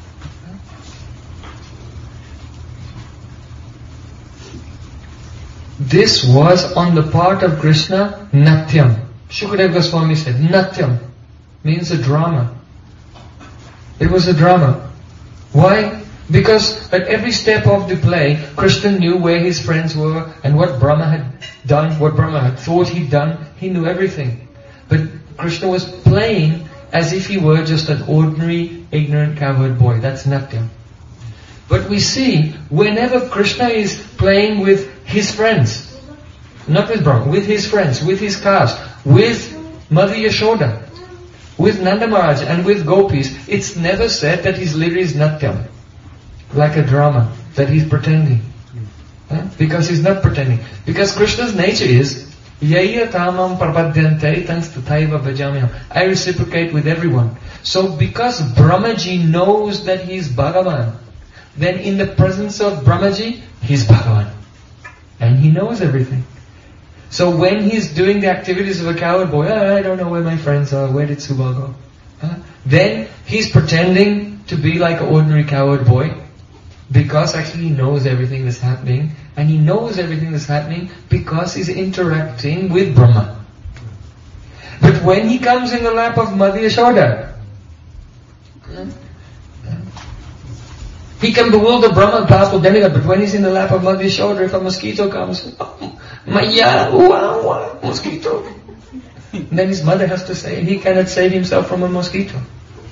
This was on the part of Krishna, Natyam. Shukadeva Goswami said, Natyam means a drama. It was a drama. Why? Because at every step of the play, Krishna knew where his friends were and what Brahma had done, what Brahma had thought he'd done. He knew everything. But Krishna was playing as if he were just an ordinary, ignorant, coward boy. That's Natyam. But we see, whenever Krishna is playing with his friends, not with Brahma, with his friends, with his caste, with Mother Yashoda, with Nanda Maharaj and with gopis, it's never said that his lira is Natyam, like a drama, that he's pretending. Because he's not pretending. Because Krishna's nature is, Yaya tamam prapadyante tanstataiva bhajamyam. I reciprocate with everyone. So because Brahmaji knows that he's Bhagavan, then in the presence of Brahmaji, he's Bhagavan. And he knows everything. So when he's doing the activities of a coward boy, I don't know where my friends are, where did Subal go? Then he's pretending to be like an ordinary coward boy, because actually he knows everything that's happening, and he knows everything that's happening because he's interacting with Brahma. But when he comes in the lap of Mother Yashoda, he can bewilder Brahma and powerful demigod, but when he's in the lap of Mother Yashoda, if a mosquito comes, Maya, wow, mosquito. Then his mother has to say, he cannot save himself from a mosquito.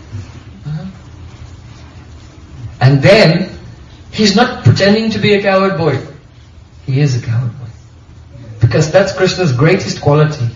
And then, he's not pretending to be a coward boy. He is a coward boy. Because that's Krishna's greatest quality.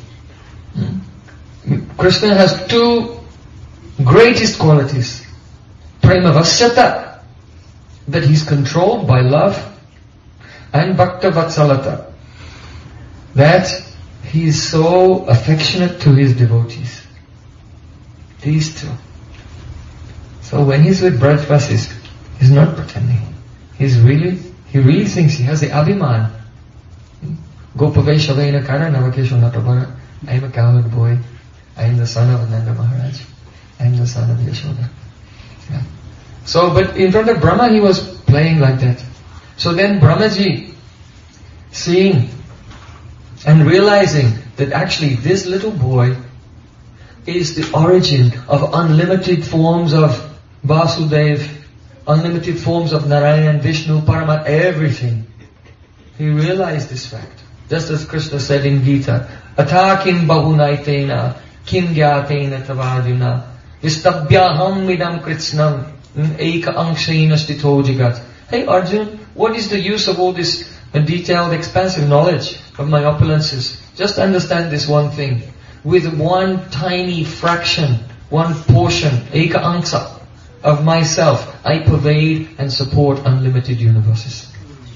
Krishna has 2 greatest qualities. Prema Vasyata, that he's controlled by love, and Bhakta Vatsalata, that he is so affectionate to his devotees. These 2. So when he's with Brajvasis, he's not pretending. He really thinks he has the abhiman. Gopaveshavena Kara Navakesho Natabara. I am a coward boy. I am the son of Nanda Maharaj. I am the son of Yashoda. Yeah. So, but in front of Brahma he was playing like that. So then Brahmaji, seeing and realizing that actually this little boy is the origin of unlimited forms of Vasudev, unlimited forms of Narayana, Vishnu, Paramat, everything. He realized this fact. Just as Krishna said in Gita, Atha kim bahunaitena, kim gyatena tavaduna, vistabhyaham vidam kritsnam, eka angshena stito jigat. Hey Arjun, what is the use of all this detailed, expansive knowledge of my opulences? Just understand this one thing. With one tiny fraction, one portion, eka angsa, of myself, I pervade and support unlimited universes.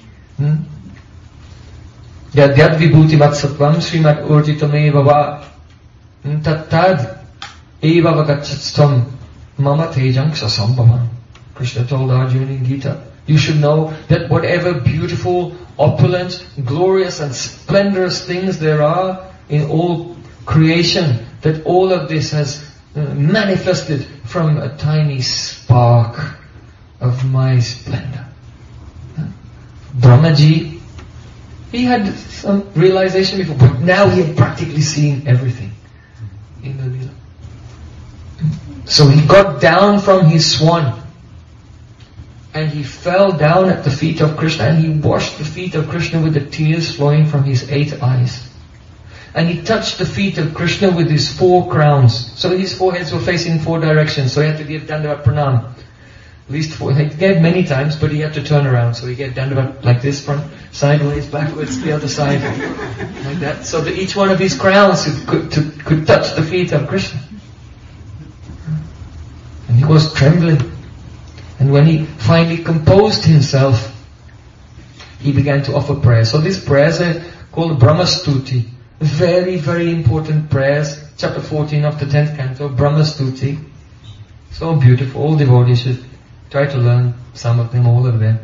Yadyad vibhuti vatsatvam srimat urjitameva va tattad eva vagachatstam mama tejang sasambhavam. Krishna told Arjuna in Gita, you should know that whatever beautiful, opulent, glorious and splendorous things there are in all creation, that all of this has manifested from a tiny spark of my splendor. Brahmaji, he had some realization before, but now he had practically seen everything in the Leela. So he got down from his swan and he fell down at the feet of Krishna and he washed the feet of Krishna with the tears flowing from his 8 eyes. And he touched the feet of Krishna with his 4 crowns. So his 4 heads were facing 4 directions. So he had to give Dandavat Pranam. At least 4. He gave many times, but he had to turn around. So he gave Dandavat like this, front, sideways, backwards, the other side. Like that. So that each one of his crowns could touch the feet of Krishna. was trembling. And when he finally composed himself, he began to offer prayers. So these prayers are called Brahmastuti. Very, very important prayers. Chapter 14 of the 10th canto, Brahmastuti. So beautiful. All devotees should try to learn some of them, all of them.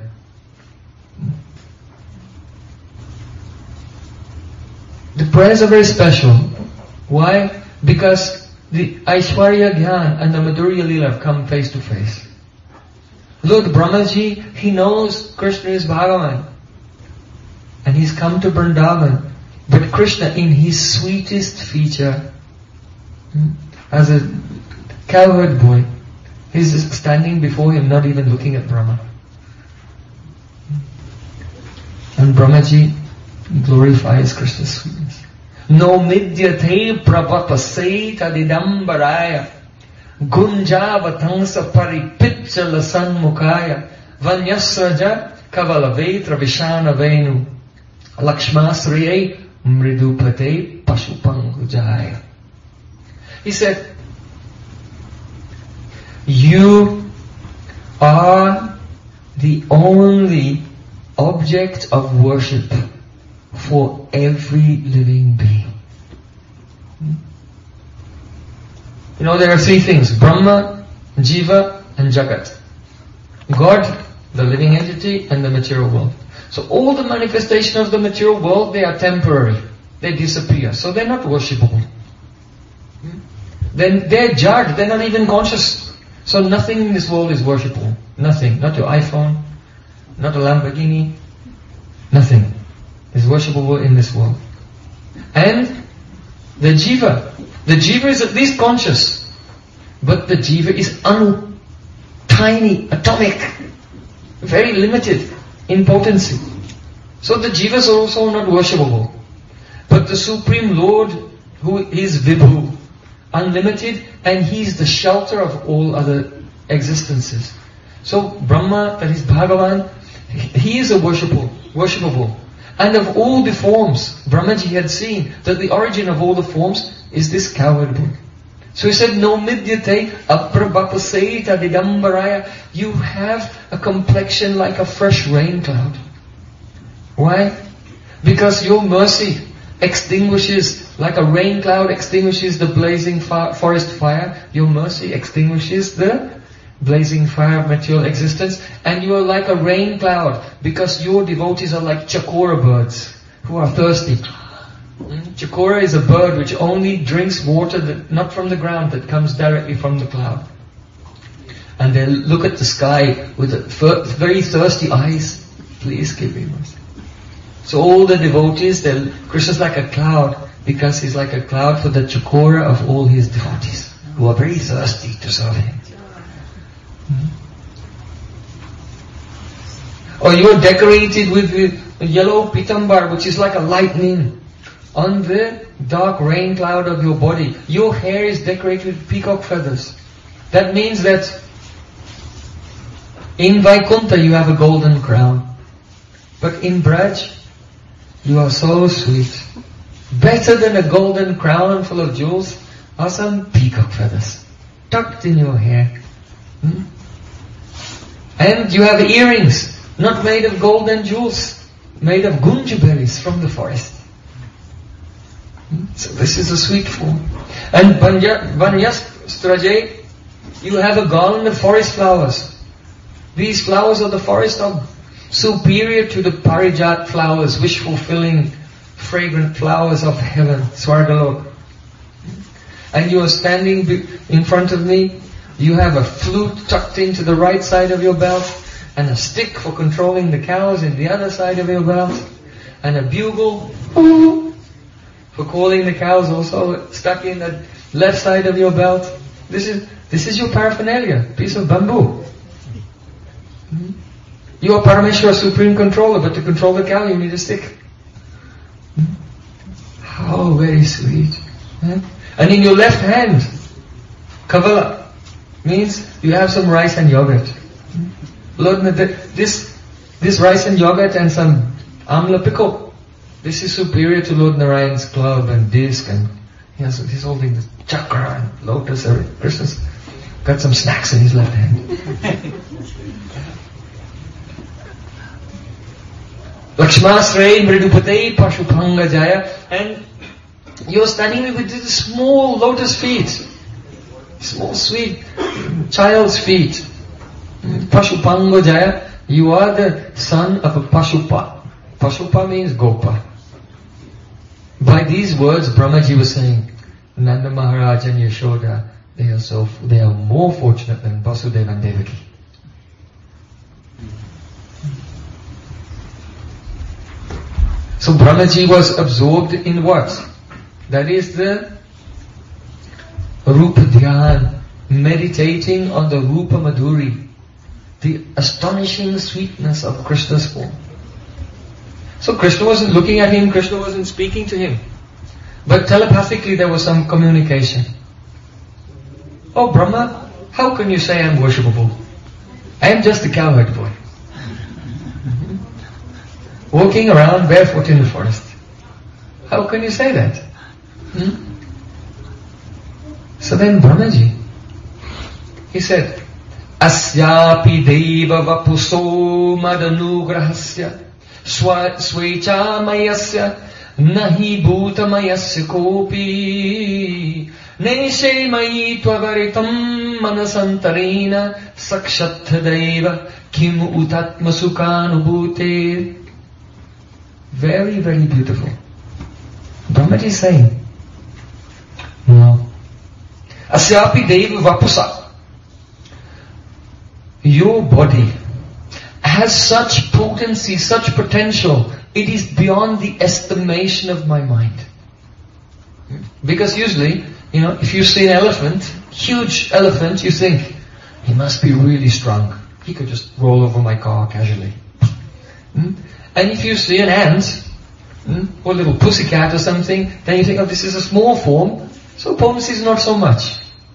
The prayers are very special. Why? Because the Aishwarya Dhyan and the Madhurya Leela have come face to face. Lord Brahmaji, he knows Krishna is Bhagavan. And he's come to Vrindavan. But Krishna, in his sweetest feature, as a cowherd boy, he's standing before him, not even looking at Brahma. And Brahmaji glorifies Krishna's sweetness. No midyate prabhapaseta didambaraya gunjavatangsa paripitchala sanmukaya vanyasraja kavalavetra vishana venu lakshmasriye mridupate pashupangujaya. He said, you are the only object of worship for every living being. You know, there are three things: Brahma, Jiva, and Jagat. God, the living entity, and the material world. So all the manifestation of the material world, they are temporary. They disappear. So they're not worshipable. Then they're jarred. They're not even conscious. So nothing in this world is worshipable. Nothing. Not your iPhone, not a Lamborghini. Nothing is worshipable in this world. And the Jiva. The Jiva is at least conscious. But the Jiva is tiny, atomic, very limited in potency. So the Jivas are also not worshipable. But the Supreme Lord, who is Vibhu, unlimited, and He is the shelter of all other existences. So Brahma, that is Bhagavan, He is a worshipable. And of all the forms, Brahmaji had seen that the origin of all the forms is this cowherd boy. So he said, no midyate aprabhapaseta didambaraya. You have a complexion like a fresh rain cloud. Why? Because your mercy extinguishes, like a rain cloud extinguishes the blazing forest fire, your mercy extinguishes the blazing fire of material existence, and you are like a rain cloud, because your devotees are like chakora birds, who are thirsty. Chakora is a bird which only drinks water not from the ground, that comes directly from the cloud. And they look at the sky with very thirsty eyes. Please give me mercy. So all the devotees, Krishna's like a cloud, because he's like a cloud for the chakora of all his devotees, who are very thirsty to serve him. Or you are decorated with the yellow pitambar, which is like a lightning on the dark rain cloud of your body. Your hair is decorated with peacock feathers. That means that in Vaikuntha you have a golden crown. But in Braj, you are so sweet. Better than a golden crown full of jewels are some peacock feathers tucked in your hair. And you have earrings, not made of gold and jewels, made of gunja berries from the forest. So this is a sweet form. And Vanyastraje, you have a garland of forest flowers. These flowers of the forest are superior to the parijat flowers, wish-fulfilling, fragrant flowers of heaven, Swargalok. And you are standing in front of me. You have a flute tucked into the right side of your belt, and a stick for controlling the cows in the other side of your belt, and a bugle for calling the cows also stuck in the left side of your belt. This is your paraphernalia, piece of bamboo. You are Parameshwara, supreme controller, but to control the cow you need a stick. How very sweet. And in your left hand, kavala, means you have some rice and yogurt. Lord, this rice and yogurt and some amla pickle, this is superior to Lord Narayan's club and disc, and he's holding the chakra and lotus, Krishna's got some snacks in his left hand. Lakshmasrey Mridupate Pashupanga Jaya, and you're standing with these small lotus feet, small sweet child's feet. Pashupanga Jaya, you are the son of a Pashupa. Pashupa means Gopa. By these words, Brahmaji was saying, Nanda Maharaj and Yashoda, they are more fortunate than Vasudeva and Devaki. So Brahmaji was absorbed in what? That is the Rupa Dhyan, meditating on the Rupa Madhuri, the astonishing sweetness of Krishna's form. So Krishna wasn't looking at him, Krishna wasn't speaking to him. But telepathically there was some communication. Oh Brahma, how can you say I'm worshipable? I am just a cowherd boy. Walking around barefoot in the forest. How can you say that? So then Brahmaji, he said, Asyapi deva vapuso madanugrahasya swecha mayasya nahi bhuta mayasya kopi neshe mayi tvagaritam manasantarena sakshatha deva kim utatma sukhanubhute. Very, very beautiful. Brahmaji is saying, no. Asyapi deva vapusa. Your body has such potency, such potential, it is beyond the estimation of my mind. Because usually, if you see an elephant, huge elephant, you think, he must be really strong. He could just roll over my car casually. And if you see an ant, or a little pussycat or something, then you think, oh, this is a small form, so potency is not so much.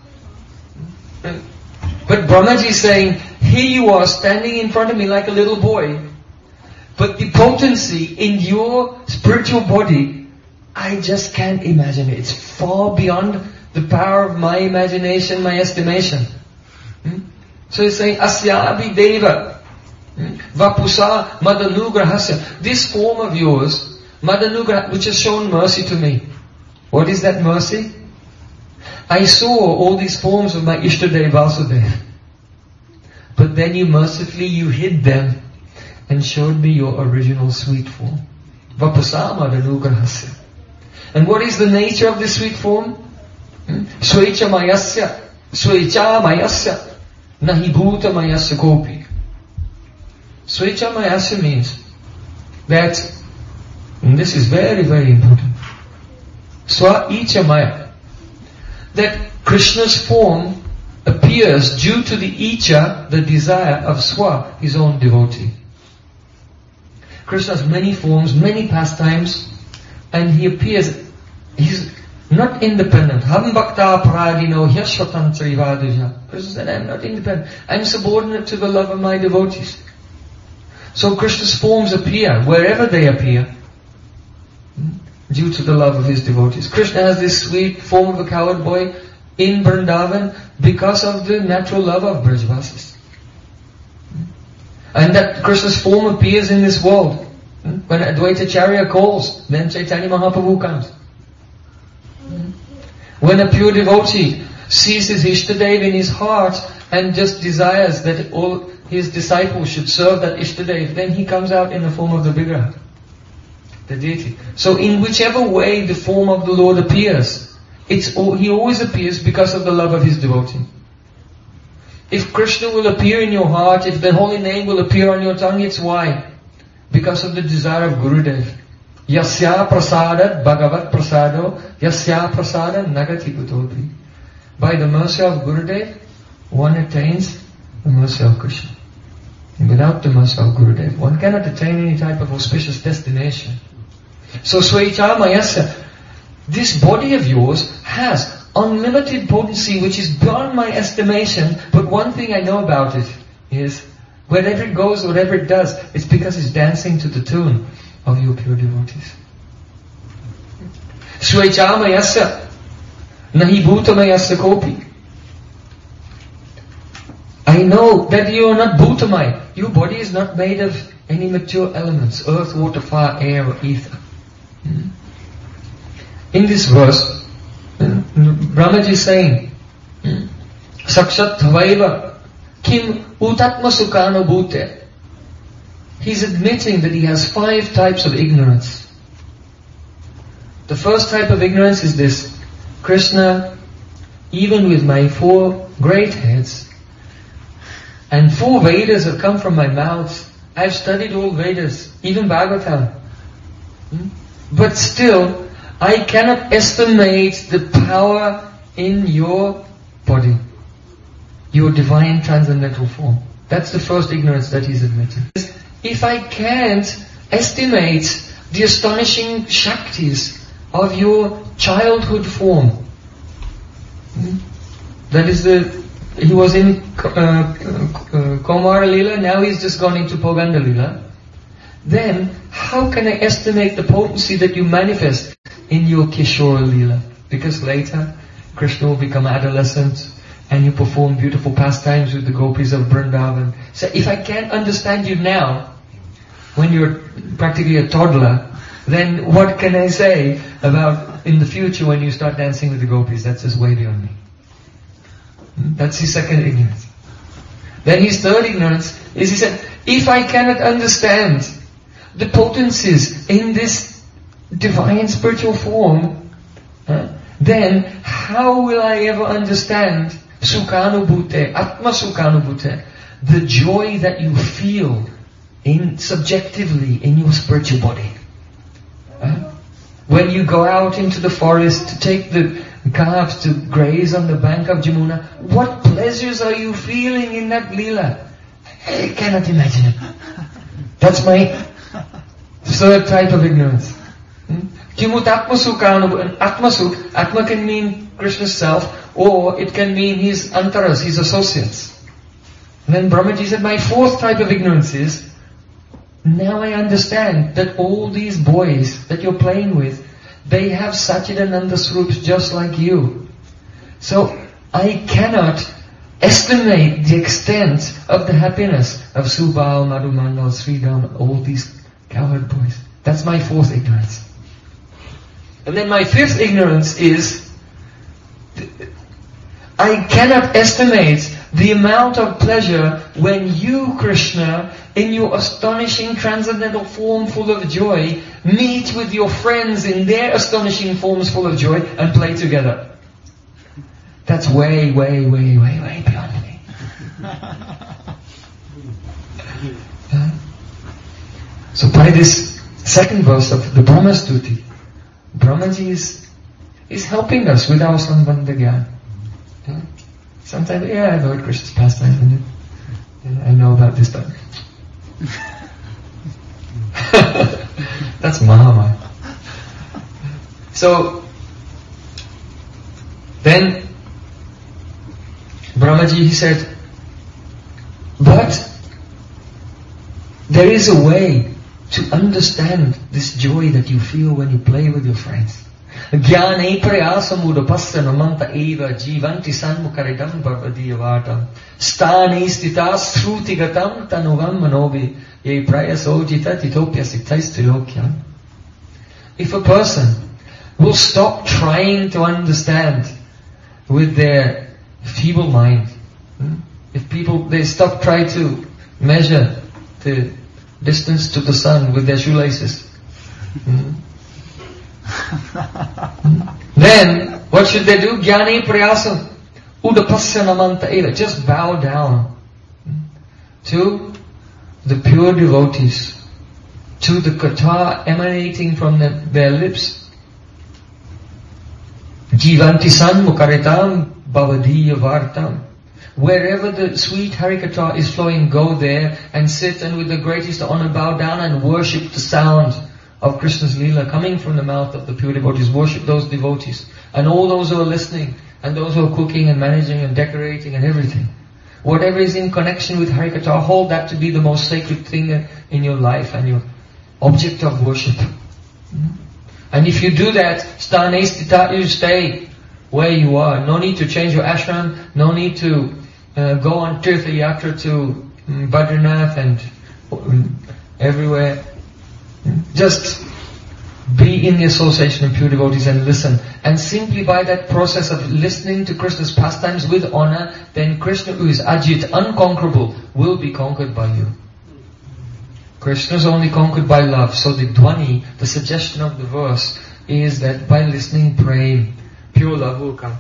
But Brahmaji is saying, here you are standing in front of me like a little boy, but the potency in your spiritual body, I just can't imagine it. It's far beyond the power of my imagination, my estimation. So he's saying, Asya Abhideva Vapusa Madanugrahasya. This form of yours, Madanugrah, which has shown mercy to me. What is that mercy? I saw all these forms of my Ishtadev Vasudeva. But then you mercifully, you hid them and showed me your original sweet form. Vapusa Madanugrahasya. And what is the nature of this sweet form? Swecha Mayasya. Swecha Mayasya. Nahi Bhuta Mayasya Kopi. Swecha Mayasya means that, and this is very, very important, Swa Icha Maya, that Krishna's form appears due to the Icha, the desire of Swa, his own devotee. Krishna has many forms, many pastimes, and he appears, he's not independent. Ham bhakta pradino hyashvatantra ivaduja. Krishna said, I am not independent. I am subordinate to the love of my devotees. So Krishna's forms appear wherever they appear due to the love of his devotees. Krishna has this sweet form of a cowherd boy in Vrindavan because of the natural love of Brajvasis. And that Krishna's form appears in this world. When Advaita Charya calls, then Chaitanya Mahaprabhu comes. When a pure devotee sees his Ishtadev in his heart and just desires that all his disciples should serve that Ishtadev, then he comes out in the form of the Vigraha, the deity. So in whichever way the form of the Lord appears, he always appears because of the love of his devotee. If Krishna will appear in your heart, if the holy name will appear on your tongue, it's why? Because of the desire of Gurudev. Yasya prasadat bhagavat prasado, yasya prasadat nagati kutopi. By the mercy of Gurudev, one attains the mercy of Krishna. And without the mercy of Gurudev, one cannot attain any type of auspicious destination. So Swecha Mayasya, this body of yours has unlimited potency which is beyond my estimation, but one thing I know about it is, wherever it goes, whatever it does, it's because it's dancing to the tune of your pure devotees. Swecha Mayasya, Nahi Bhuta Mayasya Kopi. know that you are not Bhutamai. Your body is not made of any mature elements, earth, water, fire, air, or ether. In this verse, Brahmaji is saying, Sakshat Havaiva Kim Utatma Sukhano Bhute. He's admitting that he has 5 types of ignorance. The first type of ignorance is this: Krishna, even with my 4 great heads, and 4 Vedas have come from my mouth. I've studied all Vedas, even Bhagavatam. But still, I cannot estimate the power in your body, your divine transcendental form. That's the first ignorance that he's admitting. If I can't estimate the astonishing Shaktis of your childhood form, that is he was in Komara Lila, now he's just gone into Poganda Lila, then how can I estimate the potency that you manifest in your Kishore Lila? Because later, Krishna will become adolescent and you perform beautiful pastimes with the gopis of Vrindavan. So if I can't understand you now, when you're practically a toddler, then what can I say about in the future when you start dancing with the gopis? That's just way beyond me. That's his second ignorance. Then his third ignorance is, he said, if I cannot understand the potencies in this divine spiritual form, then how will I ever understand Sukhanubhute, Atma Sukhanubhute, the joy that you feel subjectively in your spiritual body? When you go out into the forest to take the calves to graze on the bank of Jamuna, what pleasures are you feeling in that Leela? I cannot imagine it. That's my third type of ignorance. Kimut Atma Sukhanubhute. Atma Sukh, Atma can mean Krishna's self, or it can mean his antaras, his associates. And then Brahmaji said, my fourth type of ignorance is, now I understand that all these boys that you're playing with, they have Satchidananda Swarups just like you. So I cannot estimate the extent of the happiness of Subal, Madhumandal, Sridham, all these cowherd boys. That's my fourth ignorance. And then my fifth ignorance is, I cannot estimate the amount of pleasure when you, Krishna, in your astonishing transcendental form full of joy, meet with your friends in their astonishing forms full of joy and play together. That's way, way, way, way, way beyond me. So by this second verse of the Brahma Stuti, Brahmaji is helping us with our Sambandha Gyan. Sometimes, I've heard Krishna's pastime, I know about this, but that's Mahamaya. So, then Brahmaji, he said, but there is a way to understand this joy that you feel when you play with your friends. Jnane prayasamudapasya namanta eva jivanti sanmukaridam bhavadiyavartam stane stita srutigatam tanuvam manobi ye prayasojita titopya siktaistrilokyam. If a person will stop trying to understand with their feeble mind, if they stop trying to measure the distance to the sun with their shoelaces, then what should they do? Jnane prayasam udapasya namanta eva. Just bow down to the pure devotees, to the katha emanating from their lips. Jivanti sanmukaritam bhavadiya vartam. Wherever the sweet Harikatha is flowing, go there and sit and with the greatest honor bow down and worship the sound of Krishna's Leela coming from the mouth of the pure devotees. Worship those devotees. And all those who are listening, and those who are cooking and managing and decorating and everything. Whatever is in connection with Harikatha, hold that to be the most sacred thing in your life and your object of worship. And if you do that, stane stita, you stay where you are. No need to change your ashram, no need to go on Tirtha Yatra to Badrinath and everywhere. Just be in the association of pure devotees and listen. And simply by that process of listening to Krishna's pastimes with honor, then Krishna, who is Ajit, unconquerable, will be conquered by you. Krishna is only conquered by love. So the dhwani, the suggestion of the verse, is that by listening, praying, pure love will come.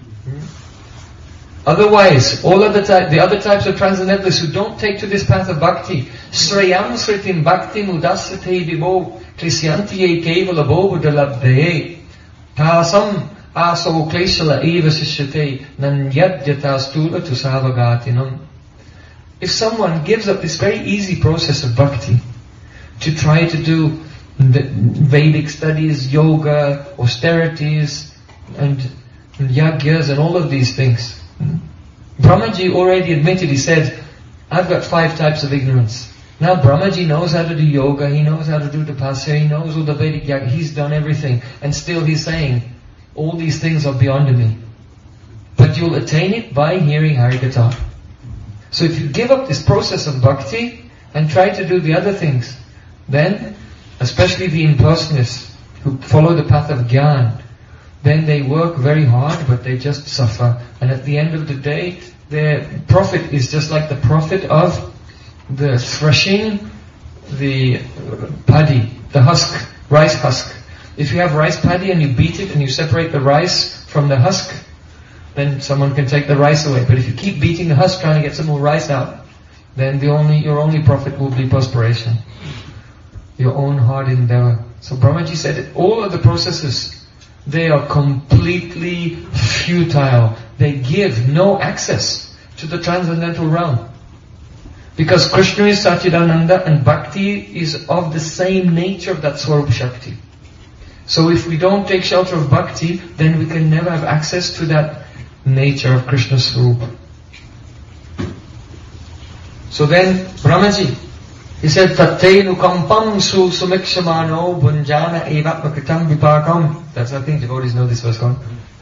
Otherwise, the other types of transcendentalists who don't take to this path of bhakti, Srayam Sritim Bhakti Mudasate Vibo Krisyantiye Kevala Bodhalabdeye Tasam Aso Kleshala Eva Sishyate Nanyadyata Stula Tusavagatinam. If someone gives up this very easy process of bhakti to try to do the Vedic studies, yoga, austerities, and yagyas and all of these things, Brahmaji already admitted, he said, I've got 5 types of ignorance. Now Brahmaji knows how to do yoga, he knows how to do tapasya, he knows all the Vedic yaga, he's done everything. And still he's saying, all these things are beyond me. But you'll attain it by hearing Harikatha. So if you give up this process of bhakti and try to do the other things, then, especially the impersonalists who follow the path of Gyan, then they work very hard, but they just suffer. And at the end of the day, their profit is just like the profit of the threshing the paddy, the husk, rice husk. If you have rice paddy and you beat it and you separate the rice from the husk, then someone can take the rice away. But if you keep beating the husk trying to get some more rice out, then your only profit will be perspiration. Your own hard endeavor. So Brahmaji said that all of the processes, they are completely futile. They give no access to the transcendental realm. Because Krishna is Satchidananda and Bhakti is of the same nature of that Swarup Shakti. So if we don't take shelter of Bhakti, then we can never have access to that nature of Krishna's Swarupa. So then, Brahmaji, he said, Tattenu kampam su sumikshamano bunjana evatmakritam vipakam. That's, I think devotees know this verse, go on.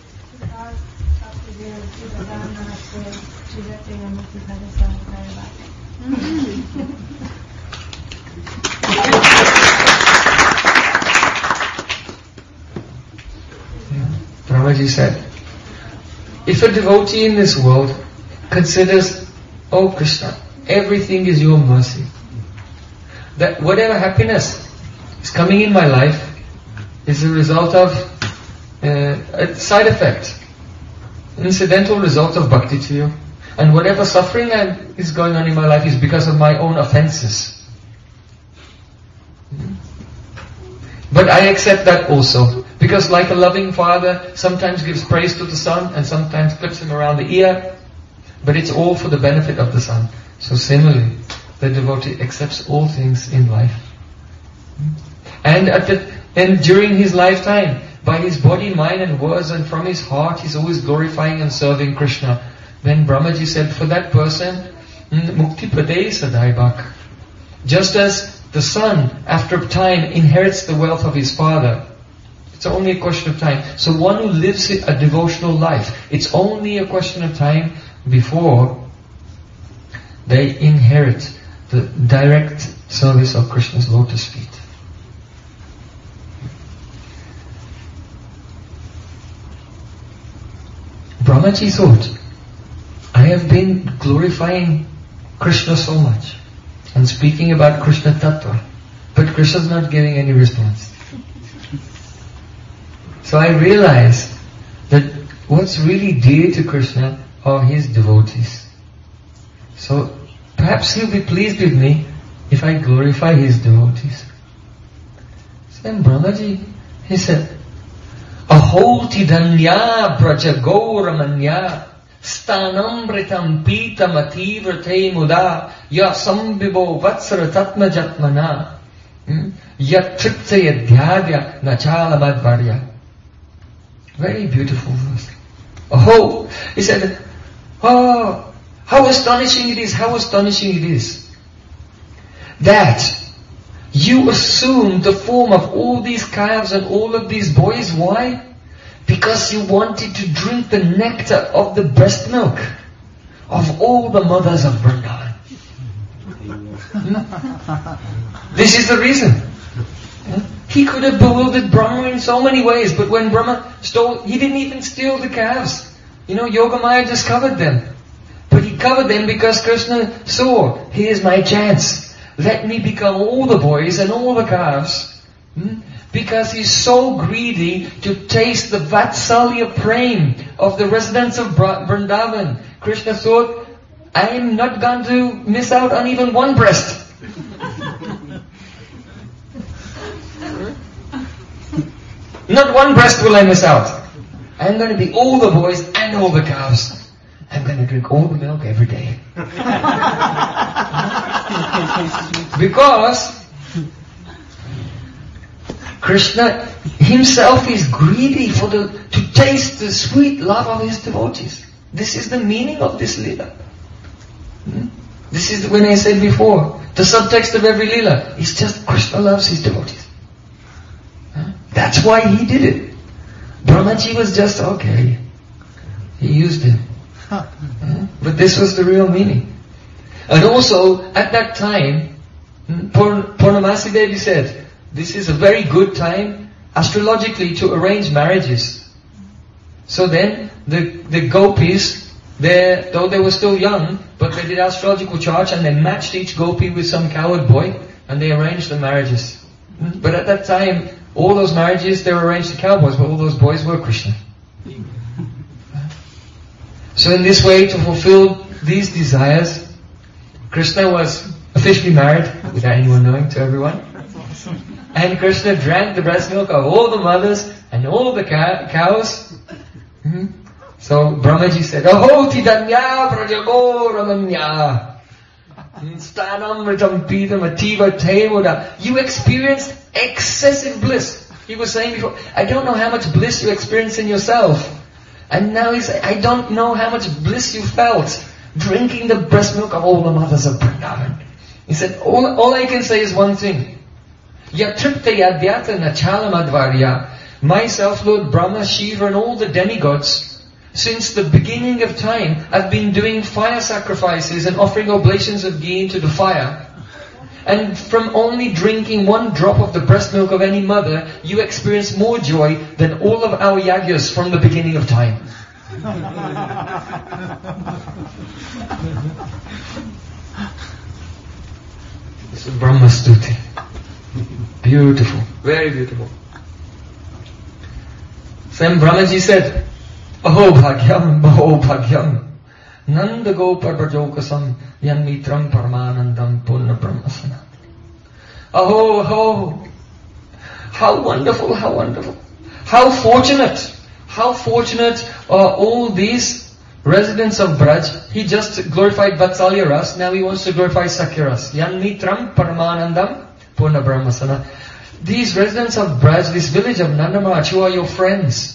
Brahmaji said, if a devotee in this world considers, oh Krishna, everything is your mercy, that whatever happiness is coming in my life is a result of a side effect, incidental result of bhakti to you, and whatever suffering is going on in my life is because of my own offenses. But I accept that also, because like a loving father sometimes gives praise to the son and sometimes clips him around the ear, but it's all for the benefit of the son. So similarly, the devotee accepts all things in life. And during his lifetime, by his body, mind and words and from his heart, he's always glorifying and serving Krishna. Then Brahmaji said, for that person, Mukti Pade Sadaibak. Just as the son, after time, inherits the wealth of his father, it's only a question of time. So one who lives a devotional life, it's only a question of time before they inherit the direct service of Krishna's lotus feet. Brahmaji thought, I have been glorifying Krishna so much and speaking about Krishna Tattva, but Krishna's not giving any response. So I realized that what's really dear to Krishna are his devotees. So perhaps he'll be pleased with me if I glorify his devotees. So then Brahmaji, he said, Ahoti dhanya braja gauramanya stanamritam pita mativrate muda ya sambibo vatsara tatma jatmana yat triptaya dhyadya nachala madvarya. Very beautiful verse. Oh, he said, oh, how astonishing it is, that you assume the form of all these calves and all of these boys. Why? Because you wanted to drink the nectar of the breast milk of all the mothers of Vrindavan. This is the reason. He could have bewildered Brahma in so many ways, but when Brahma stole, he didn't even steal the calves. Yogamaya just covered them. But he covered them because Krishna saw, here's my chance. Let me become all the boys and all the calves. Because he's so greedy to taste the Vatsalya prem of the residents of Vrindavan. Krishna thought, I am not going to miss out on even one breast. Not one breast will I miss out. I'm going to be all the boys and all the calves. I'm going to drink all the milk every day. Because Krishna himself is greedy to taste the sweet love of his devotees. This is the meaning of this lila. This is when I said before, the subtext of every lila is just Krishna loves his devotees. That's why he did it. Brahmaji was just okay. He used him. But this was the real meaning. And also, at that time, Purnamasi Devi said, this is a very good time, astrologically, to arrange marriages. So then, the gopis, though they were still young, but they did astrological charts and they matched each gopi with some cowherd boy, and they arranged the marriages. But at that time, all those marriages, they were arranged to cowboys, but all those boys were Krishna. So in this way, to fulfill these desires, Krishna was officially married, without anyone knowing, to everyone. And Krishna drank the breast milk of all the mothers and all the cows. So Brahmaji said, Aho tidanya prajago ramanya. Stanamritam pidam ativa tevoda. You experienced excessive bliss. He was saying before, I don't know how much bliss you experienced in yourself. And now he's saying, I don't know how much bliss you felt drinking the breast milk of all the mothers of Vrindavan. He said, all I can say is one thing. Yatripta yadyata nachalam advarya. Myself, Lord Brahma, Shiva and all the demigods, since the beginning of time, I've been doing fire sacrifices and offering oblations of ghee into the fire. And from only drinking one drop of the breast milk of any mother, you experience more joy than all of our yagyas from the beginning of time. This is Brahma Stuti. Beautiful. Very beautiful. Then Brahmaji said, Aho bhagyam, baho bhagyam, nanda gopar bhajokasam, yan mitram paramanandam punna brahmasana. Aho, aho, how wonderful, how wonderful. How fortunate are all these residents of Braj. He just glorified Vatsalya Ras, now he wants to glorify Sakya Ras. Yan mitram paramanandam punna brahmasana. These residents of Braj, this village of Nandamaraj, who are your friends.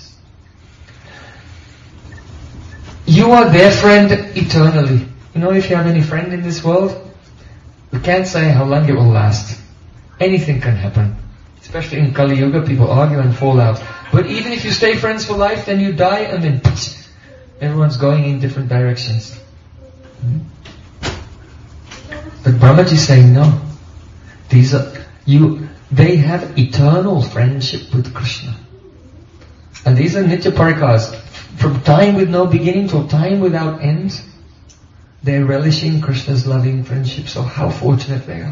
You are their friend eternally. If you have any friend in this world, we can't say how long it will last. Anything can happen. Especially in Kali Yuga, people argue and fall out. But even if you stay friends for life, then you die and then everyone's going in different directions. But Brahmaji is saying no. They have eternal friendship with Krishna. And these are Nitya Parikars. From time with no beginning to time without end, they're relishing Krishna's loving friendship. So how fortunate they are.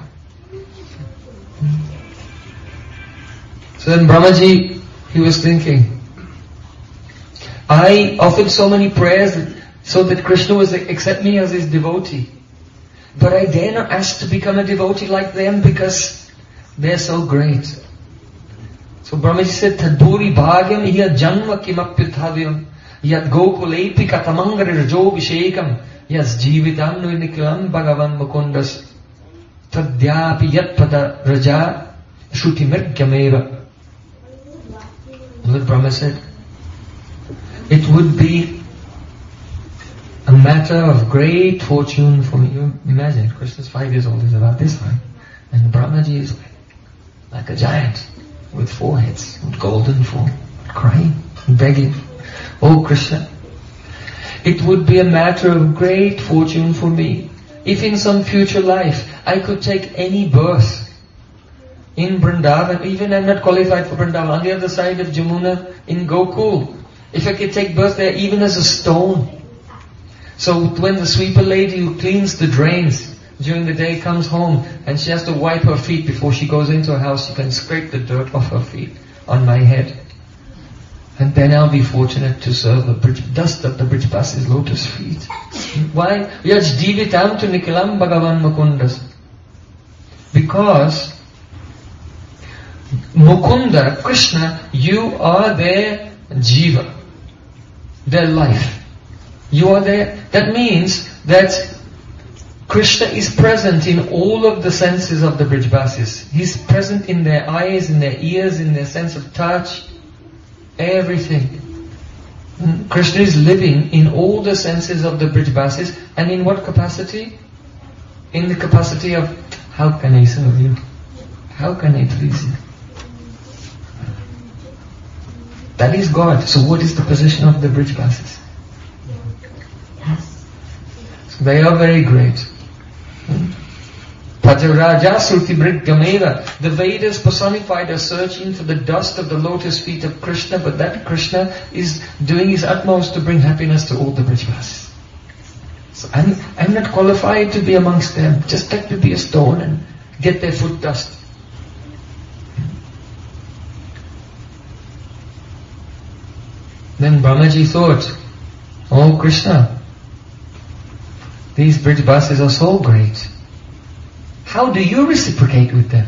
So then Brahmaji, he was thinking, I offered so many prayers so that Krishna would accept me as his devotee. But I dare not ask to become a devotee like them because they're so great. So Brahmaji said, Tadburi bhagyam iya janma kimapyuthavyam yad gokulepi katamangari rajo vishekam yas jivitam nirnikilam bhagavan mukundas tadyapi yat pada raja shrutimurgyameva. Lord Brahma said, it would be a matter of great fortune for me. You imagine, Krishna's 5 years old, he's about this time. And Brahmaji is like a giant with 4 heads, with golden form, crying, begging, Oh Krishna, it would be a matter of great fortune for me if in some future life I could take any birth in Vrindavan. Even I'm not qualified for Vrindavan, on the other side of Jamuna in Gokul. If I could take birth there even as a stone. So when the sweeper lady who cleans the drains during the day comes home and she has to wipe her feet before she goes into her house, she can scrape the dirt off her feet on my head. And then I'll be fortunate to serve the dust of the Brijbasis' lotus feet. Why? Yaj divitam tu nikilam bhagavan mukundas. Because Mukunda, Krishna, you are their jiva, their life. You are there. That means that Krishna is present in all of the senses of the Brijbasis. He's present in their eyes, in their ears, in their sense of touch, everything. Krishna is living in all the senses of the Brijbasis. And in what capacity? In the capacity of, how can I serve you? How can I please you? That is God. So what is the position of the Brijbasis? So they are very great. Pajaraja Surti Bhrigameva. The Vedas personified a searching for the dust of the lotus feet of Krishna, but that Krishna is doing his utmost to bring happiness to all the Brijbasis. So I'm not qualified to be amongst them. Just like to be a stone and get their foot dust. Then Brahmaji thought, oh Krishna, these Brijbasis are so great. How do you reciprocate with them?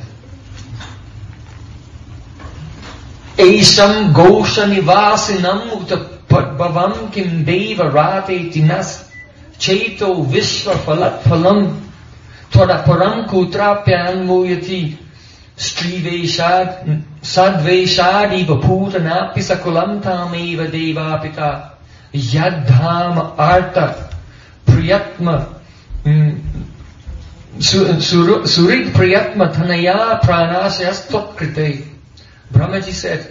Aisham Gosha Nivasinam Utapabhavam Kim Deva Rate Tinas Chaito Vishwa Phalat Phalam Toda Param Kutrapyan Muyati Striveshad Sadveshad Eva Putana Pisakulam Tameva Devapita Yadham Arta Priyatma Surit Priyatma Thanaya Pranasyas Totkrite. Brahmaji said,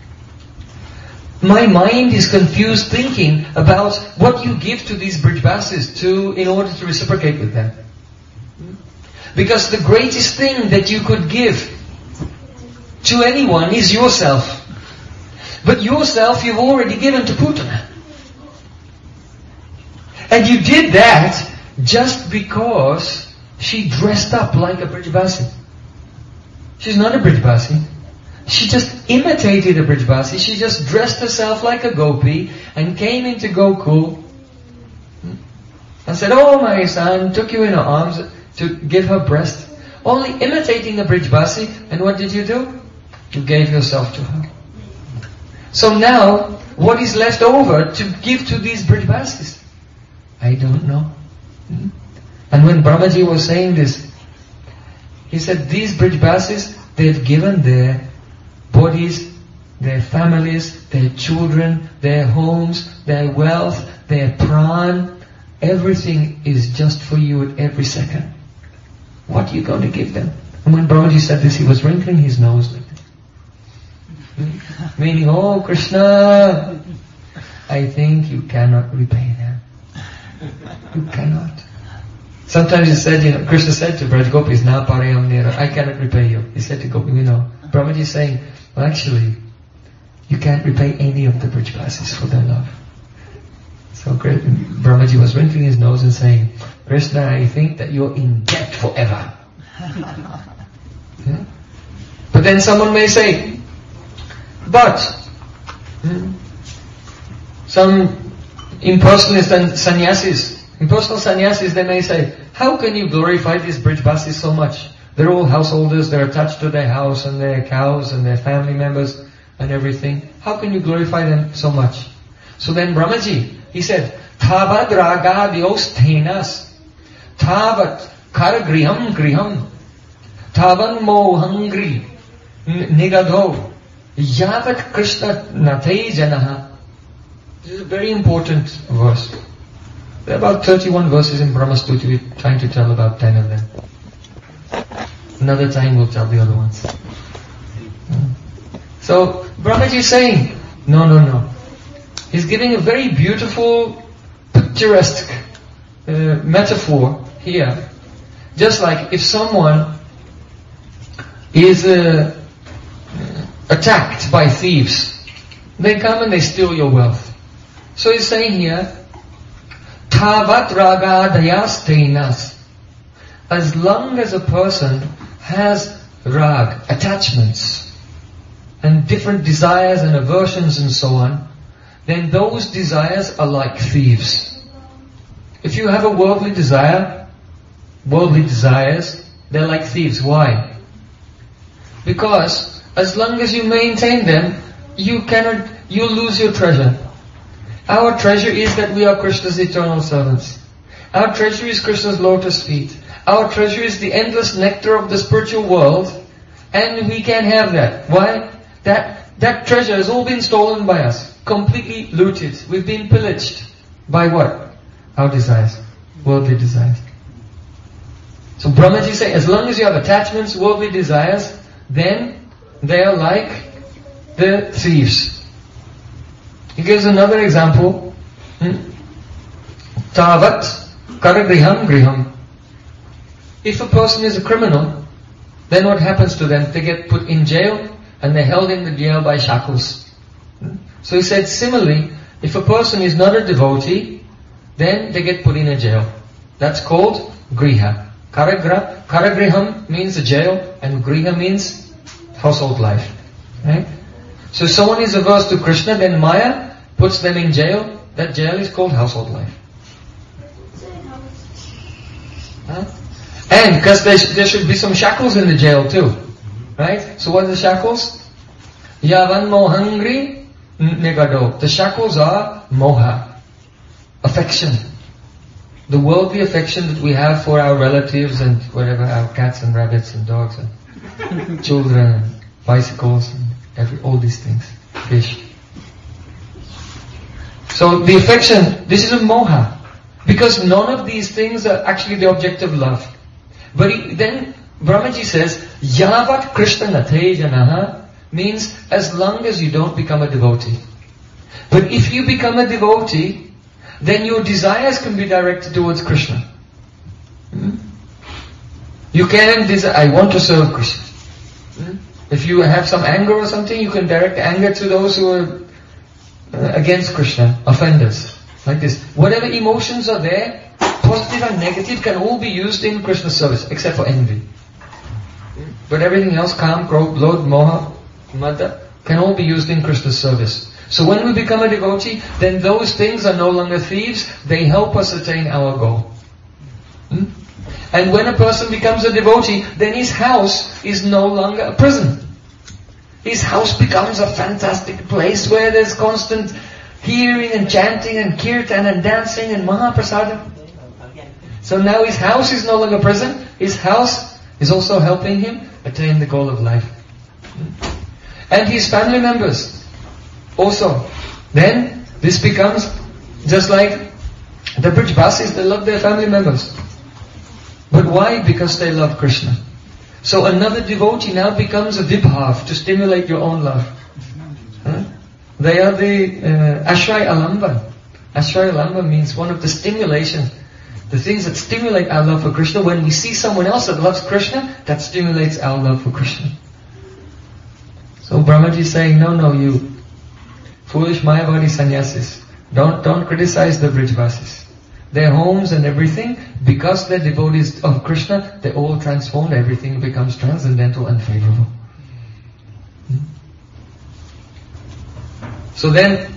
my mind is confused thinking about what you give to these Brijbasis in order to reciprocate with them. Because the greatest thing that you could give to anyone is yourself. But yourself you've already given to Putana. And you did that just because she dressed up like a Brijbasi. She's not a Brijbasi. She just imitated a Brijbasi. She just dressed herself like a gopi and came into Gokul and said, oh my son, took you in her arms to give her breast. Only imitating a Brijbasi. And what did you do? You gave yourself to her. So now, what is left over to give to these Brijbasis? I don't know. And when Brahmaji was saying this, he said, these Brijbasis, they've given their bodies, their families, their children, their homes, their wealth, their pran, everything is just for you at every second. What are you going to give them? And when Brahmaji said this, he was wrinkling his nose like this. Meaning, oh Krishna, I think you cannot repay them. You cannot. Sometimes he said, Krishna said to Braj Gopis, Na parayam nera, I cannot repay you. He said to Gopi, Brahmaji is saying, well actually, you can't repay any of the Brijbasis for their love. So Brahmaji was wrinkling his nose and saying, Krishna, I think that you're in debt forever. Yeah? But then someone may say, but some impersonalists and impersonal sannyasis, they may say, how can you glorify these Brijbasis so much? They're all householders, they're attached to their house and their cows and their family members and everything. How can you glorify them so much? So then Brahmaji, he said, Tavad raga vyosthenas, tavat kar griham griham, tavan mohangri nigadho, yavat krishna nate janaha. This is a very important verse. There are about 31 verses in Brahma Stuti. We're trying to tell about 10 of them. Another time we'll tell the other ones. So Brahmaji is saying, no. He's giving a very beautiful picturesque metaphor here. Just like if someone is attacked by thieves, they come and they steal your wealth. So he's saying here, Tavat ragadayas teinas. As long as a person has rag, attachments, and different desires and aversions and so on, then those desires are like thieves. If you have a worldly desires, they're like thieves. Why? Because as long as you maintain them, you lose your treasure. Our treasure is that we are Krishna's eternal servants. Our treasure is Krishna's lotus feet. Our treasure is the endless nectar of the spiritual world, and we can't have that. Why? That treasure has all been stolen by us, completely looted. We've been pillaged. By what? Our desires, worldly desires. So Brahmaji say, as long as you have attachments, worldly desires, then they are like the thieves. He gives another example. Tavat karagriham griham. If a person is a criminal, then what happens to them? They get put in jail and they're held in the jail by shackles. So he said, similarly, if a person is not a devotee, then they get put in a jail. That's called griha. Karagriham means a jail, and griha means household life. Right? So if someone is averse to Krishna, then Maya puts them in jail. That jail is called household life. And because there should be some shackles in the jail too. Right? So what are the shackles? Yavan mohangri negado. The shackles are moha. Affection. The worldly affection that we have for our relatives and whatever, our cats and rabbits and dogs and children and bicycles and all these things. Fish. So the affection, this is a moha. Because none of these things are actually the object of love. But then Brahmaji says, Yavat Krishna Nate Janaha means as long as you don't become a devotee. But if you become a devotee, then your desires can be directed towards Krishna. You can desire, I want to serve Krishna. If you have some anger or something, you can direct anger to those who are against Krishna, offenders. Like this. Whatever emotions are there, positive and negative, can all be used in Krishna's service, except for envy. But everything else, Kam, Krodh, Lodh, Moha, Mada, can all be used in Krishna's service. So when we become a devotee, then those things are no longer thieves, they help us attain our goal. And when a person becomes a devotee, then his house is no longer a prison. His house becomes a fantastic place where there's constant hearing and chanting and kirtan and dancing and mahaprasadam. So now his house is no longer prison, his house is also helping him attain the goal of life. And his family members also. Then this becomes just like the Brijvasis, they love their family members. But why? Because they love Krishna. So another devotee now becomes a vibhav to stimulate your own love. They are the Ashray Alamba. Ashray Alamba means one of the stimulation. The things that stimulate our love for Krishna. When we see someone else that loves Krishna, that stimulates our love for Krishna. So Brahmaji is saying, no, you foolish Mayavadi sannyasis, don't criticize the Brijvasis. Their homes and everything, because they're devotees of Krishna, they're all transformed, everything becomes transcendental and favorable. So then,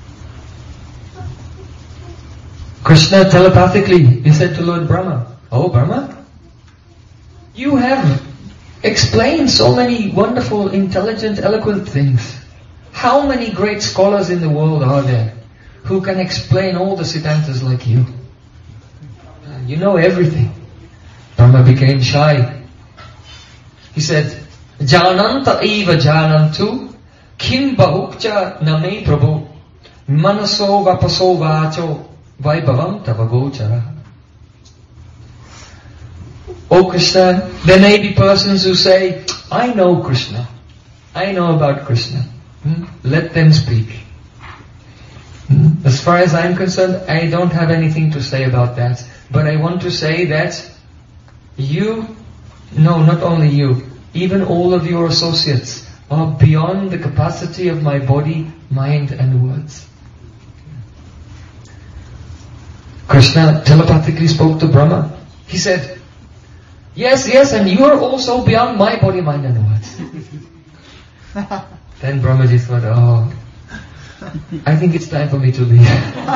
Krishna telepathically, he said to Lord Brahma, "Oh Brahma, you have explained so many wonderful, intelligent, eloquent things. How many great scholars in the world are there who can explain all the Siddhantas like you? You know everything." Brahma became shy. He said, "Jananta eva janantu kim bahukcha name prabhu manaso vapaso vacho vaibhavam tavagochara." Oh Krishna, there may be persons who say, "I know Krishna. I know about Krishna." Let them speak. As far as I'm concerned, I don't have anything to say about that. But I want to say that not only you, even all of your associates are beyond the capacity of my body, mind and words. Krishna telepathically spoke to Brahma. He said, yes, and you are also beyond my body, mind and words. Then Brahmaji thought, I think it's time for me to leave.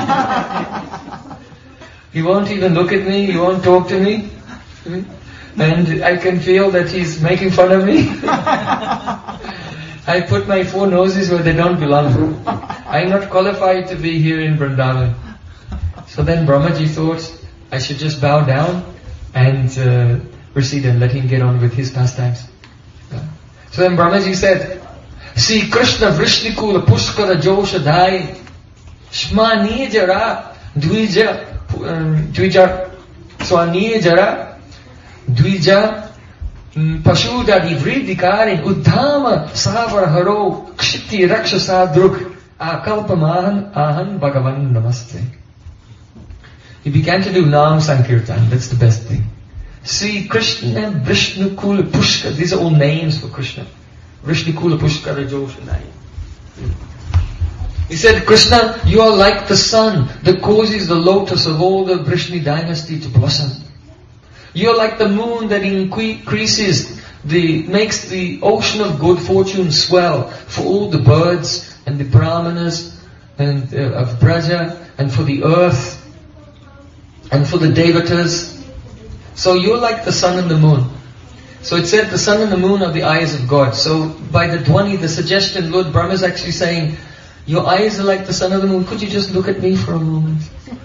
He won't even look at me, he won't talk to me. And I can feel that he's making fun of me. I put my 4 noses where they don't belong. I'm not qualified to be here in Vrindavan. So then Brahmaji thought I should just bow down and proceed and let him get on with his pastimes. So then Brahmaji said, See Krishna Vrishnikula Pushkara Josha Dhai Shmani Jara Dvija Swani Jara Dvija Pashudadi Vridikarin Uddhama Savar Haro Kshiti Rakshasa Druk Akalpamahan Ahan Bhagavan Namaste. He began to do Nam Sankirtan. That's the best thing. See Krishna Vishnukula Pushkara. These are all names for Krishna. Vishnukula Pushkara Joshanai. He said, Krishna, you are like the sun that causes the lotus of all the Vrishni dynasty to blossom. You are like the moon that increases makes the ocean of good fortune swell for all the birds and the brahmanas and of Braja and for the earth and for the devatas. So you're like the sun and the moon. So it said the sun and the moon are the eyes of God. So by the Dhwani, the suggestion, Lord Brahma is actually saying, your eyes are like the sun and the moon. Could you just look at me for a moment?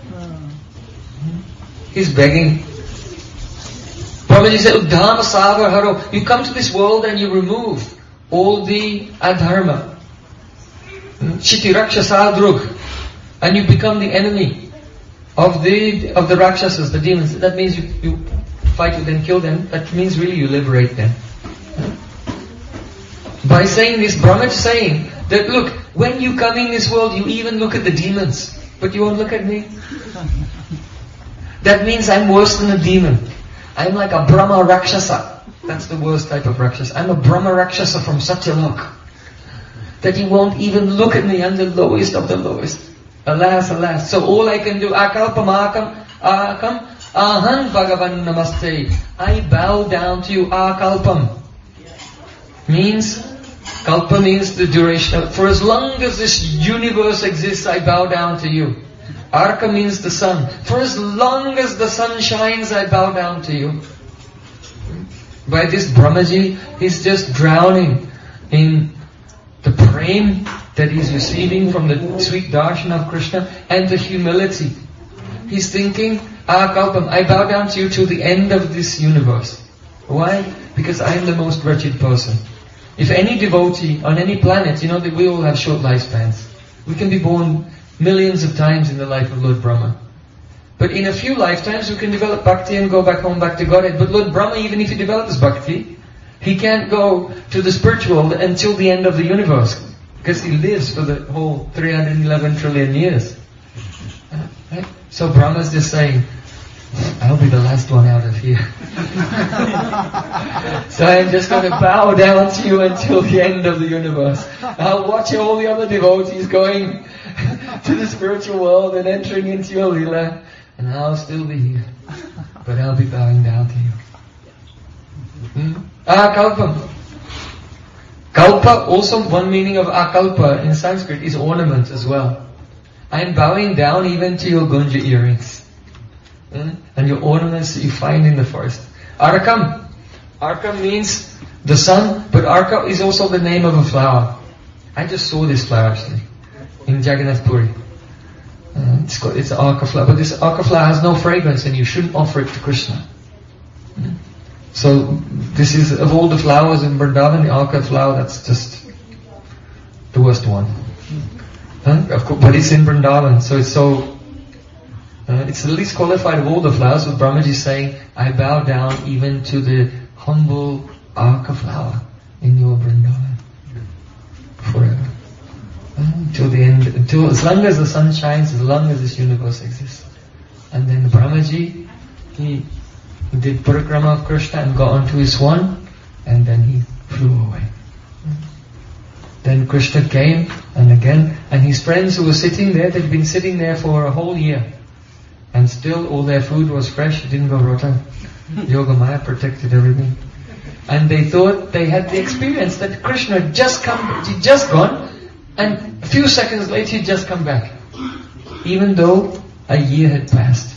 He's begging. Brahmaji said, Uddhama Savar Haro. You come to this world and you remove all the adharma. Shiti Rakshasa Drug. And you become the enemy of the Rakshasas, the demons. That means you fight with them, kill them. That means really you liberate them. By saying this, Brahma is saying that look, when you come in this world, you even look at the demons, but you won't look at me. That means I'm worse than a demon. I'm like a Brahma Rakshasa. That's the worst type of Rakshasa. I'm a Brahma Rakshasa from Satyalok. That you won't even look at me. I'm the lowest of the lowest. Alas, alas. So all I can do, akalpam akam ahan bhagavan namaste. I bow down to you. Akalpam means, kalpa means the duration of, for as long as this universe exists, I bow down to you. Arka means the sun. For as long as the sun shines, I bow down to you. By this Brahmaji, he's just drowning in the prem that he's receiving from the sweet darshan of Krishna and the humility. He's thinking, Kalpam, I bow down to you till the end of this universe. Why? Because I am the most wretched person. If any devotee on any planet, you know that we all have short lifespans. We can be born millions of times in the life of Lord Brahma. But in a few lifetimes we can develop bhakti and go back home, back to Godhead. But Lord Brahma, even if he develops bhakti, he can't go to the spiritual world until the end of the universe. Because he lives for the whole 311 trillion years. Right? So Brahma's just saying, I'll be the last one out of here. So I'm just going to bow down to you until the end of the universe. I'll watch all the other devotees going to the spiritual world and entering into your lila, and I'll still be here. But I'll be bowing down to you. Kalpam. Kalpa, also one meaning of akalpa in Sanskrit is ornament as well. I'm bowing down even to your gunja earrings. And your ornaments that you find in the forest. Arkam. Arkam means the sun, but Arka is also the name of a flower. I just saw this flower actually in Jagannath Puri. It's an Arka flower, but this Arka flower has no fragrance and you shouldn't offer it to Krishna. So this is, of all the flowers in Vrindavan, the Arka flower, that's just the worst one. Of course, but it's in Vrindavan, so it's it's the least qualified of all the flowers. But Brahmaji is saying, I bow down even to the humble Arka flower in your Vrindavan forever. till the end, as long as the sun shines, as long as this universe exists. And then Brahmaji, he did parikrama of Krishna and got onto his swan, and then he flew away. Then Krishna came, and again, and his friends who were sitting there, they'd been sitting there for a whole year. And still all their food was fresh, it didn't go rotten. Yogamaya protected everything. And they thought they had the experience that Krishna had just gone, and a few seconds later he'd just come back. Even though a year had passed.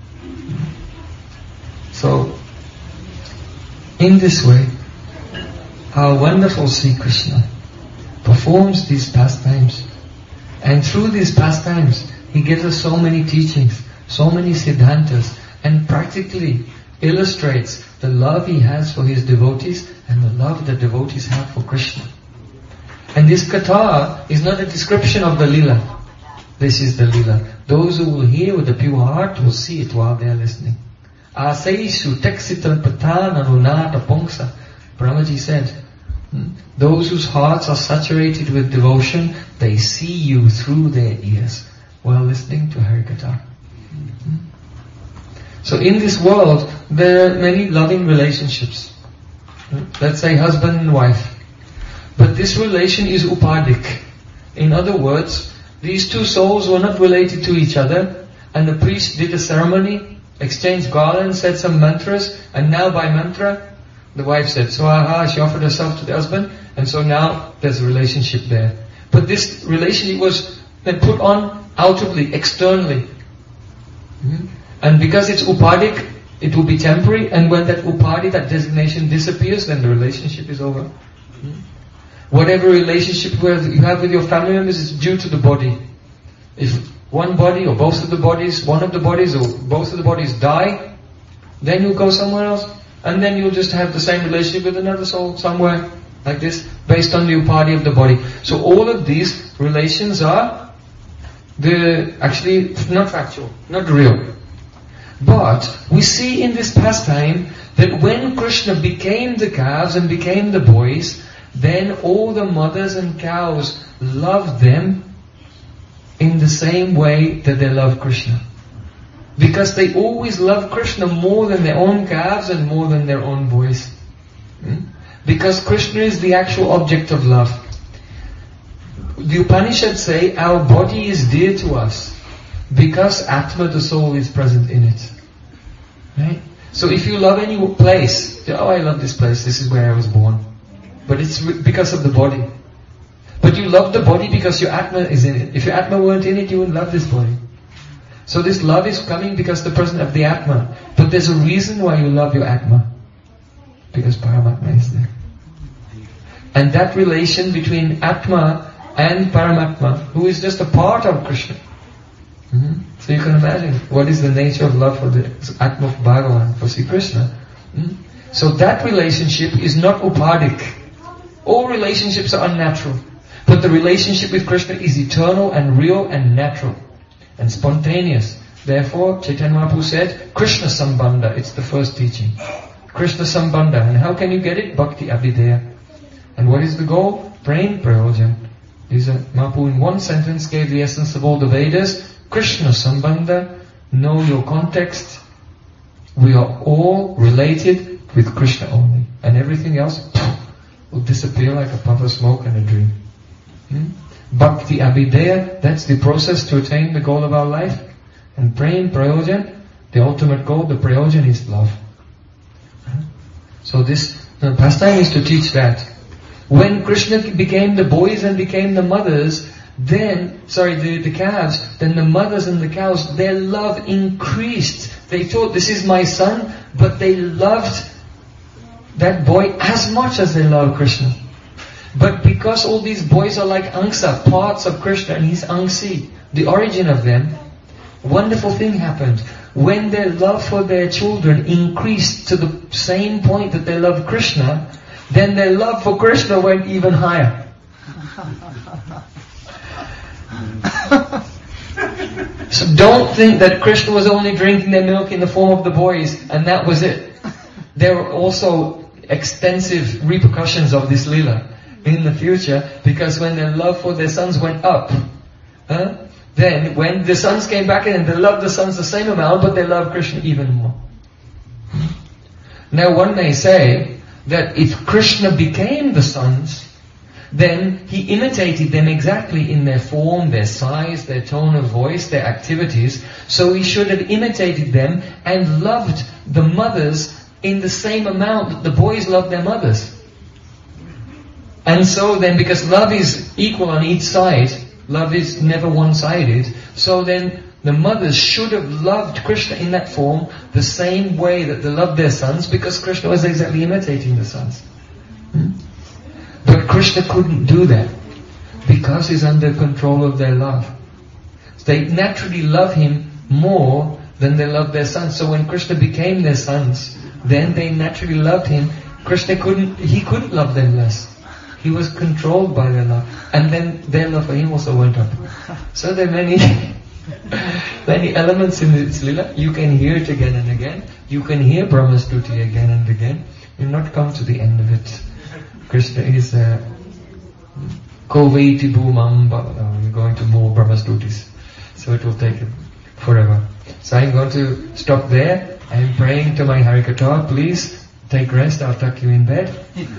So, in this way, our wonderful Sri Krishna performs these pastimes. And through these pastimes, he gives us so many teachings, so many siddhantas, and practically illustrates the love he has for his devotees and the love the devotees have for Krishna. And this katha is not a description of the lila. This is the lila. Those who will hear with a pure heart will see it while they are listening. Asaisu teksital patan anunata pongsa. Brahmaji said, those whose hearts are saturated with devotion, they see you through their ears while listening to Harikatha. So in this world, there are many loving relationships. Let's say husband and wife. But this relation is upadik. In other words, these two souls were not related to each other, and the priest did a ceremony, exchanged garlands, said some mantras, and now by mantra, the wife said, Swaha, she offered herself to the husband, and so now there's a relationship there. But this relationship was then put on outwardly, externally. And because it's upadik, it will be temporary, and when that upadi, that designation disappears, then the relationship is over. Whatever relationship you have with your family members is due to the body. If one body or both of the bodies, one of the bodies or both of the bodies die, then you'll go somewhere else, and then you'll just have the same relationship with another soul somewhere, like this, based on the upadi of the body. So all of these relations are actually not factual, not real. But we see in this pastime that when Krishna became the calves and became the boys, then all the mothers and cows loved them in the same way that they love Krishna. Because they always love Krishna more than their own calves and more than their own boys. Because Krishna is the actual object of love. The Upanishads say our body is dear to us because Atma, the soul, is present in it. Right? So if you love any place, I love this place, this is where I was born. But it's because of the body. But you love the body because your Atma is in it. If your Atma weren't in it, you wouldn't love this body. So this love is coming because the presence of the Atma. But there's a reason why you love your Atma. Because Paramatma is there. And that relation between Atma and Paramatma, who is just a part of Krishna. So you can imagine what is the nature of love for the Atma of Bhagavan, for Sri Krishna. So that relationship is not upadik. All relationships are unnatural. But the relationship with Krishna is eternal and real and natural and spontaneous. Therefore, Chaitanya Mahaprabhu said, Krishna Sambandha, it's the first teaching. Krishna Sambandha. And how can you get it? Bhakti Abhideya. And what is the goal? Prem Prayojan. Mahaprabhu in one sentence gave the essence of all the Vedas. Krishna Sambandha, know your context. We are all related with Krishna only. And everything else will disappear like a puff of smoke and a dream. Bhakti Abhideya, that's the process to attain the goal of our life. And Prem Prayojan, the ultimate goal, the Prayojan is love. So this pastime is to teach that. When Krishna became the boys and became the mothers, then, the calves, then the mothers and the cows, their love increased. They thought, this is my son, but they loved that boy as much as they love Krishna. But because all these boys are like Angsa, parts of Krishna, and he's Angsi, the origin of them, a wonderful thing happened. When their love for their children increased to the same point that they love Krishna, then their love for Krishna went even higher. So don't think that Krishna was only drinking their milk in the form of the boys and that was it. There were also extensive repercussions of this lila. in the future, because when their love for their sons went up, then when the sons came back in, they loved the sons the same amount, but they loved Krishna even more. Now one may say that if Krishna became the sons, then he imitated them exactly in their form, their size, their tone of voice, their activities. So he should have imitated them and loved the mothers in the same amount that the boys loved their mothers. And so then, because love is equal on each side, love is never one-sided, so then the mothers should have loved Krishna in that form the same way that they loved their sons, because Krishna was exactly imitating the sons. But Krishna couldn't do that because he's under control of their love. They naturally love him more than they love their sons. So when Krishna became their sons, then they naturally loved him. Krishna couldn't love them less. He was controlled by their love. And then their love for him also went up. So there are many elements in this lila. You can hear it again and again. You can hear Brahma Stuti again and again. You'll not come to the end of it. Krishna is Koveti Bhumam. We're going to more Brahma Stutis. So it will take forever. So I'm going to stop there. I'm praying to my Harikatha. Please take rest. I'll tuck you in bed.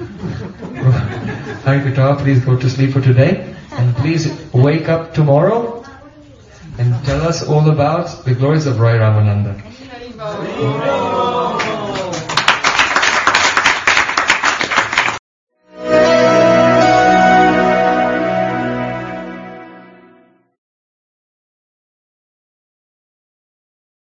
Harikatha, please go to sleep for today. And please wake up tomorrow and tell us all about the glories of Rai Ramananda.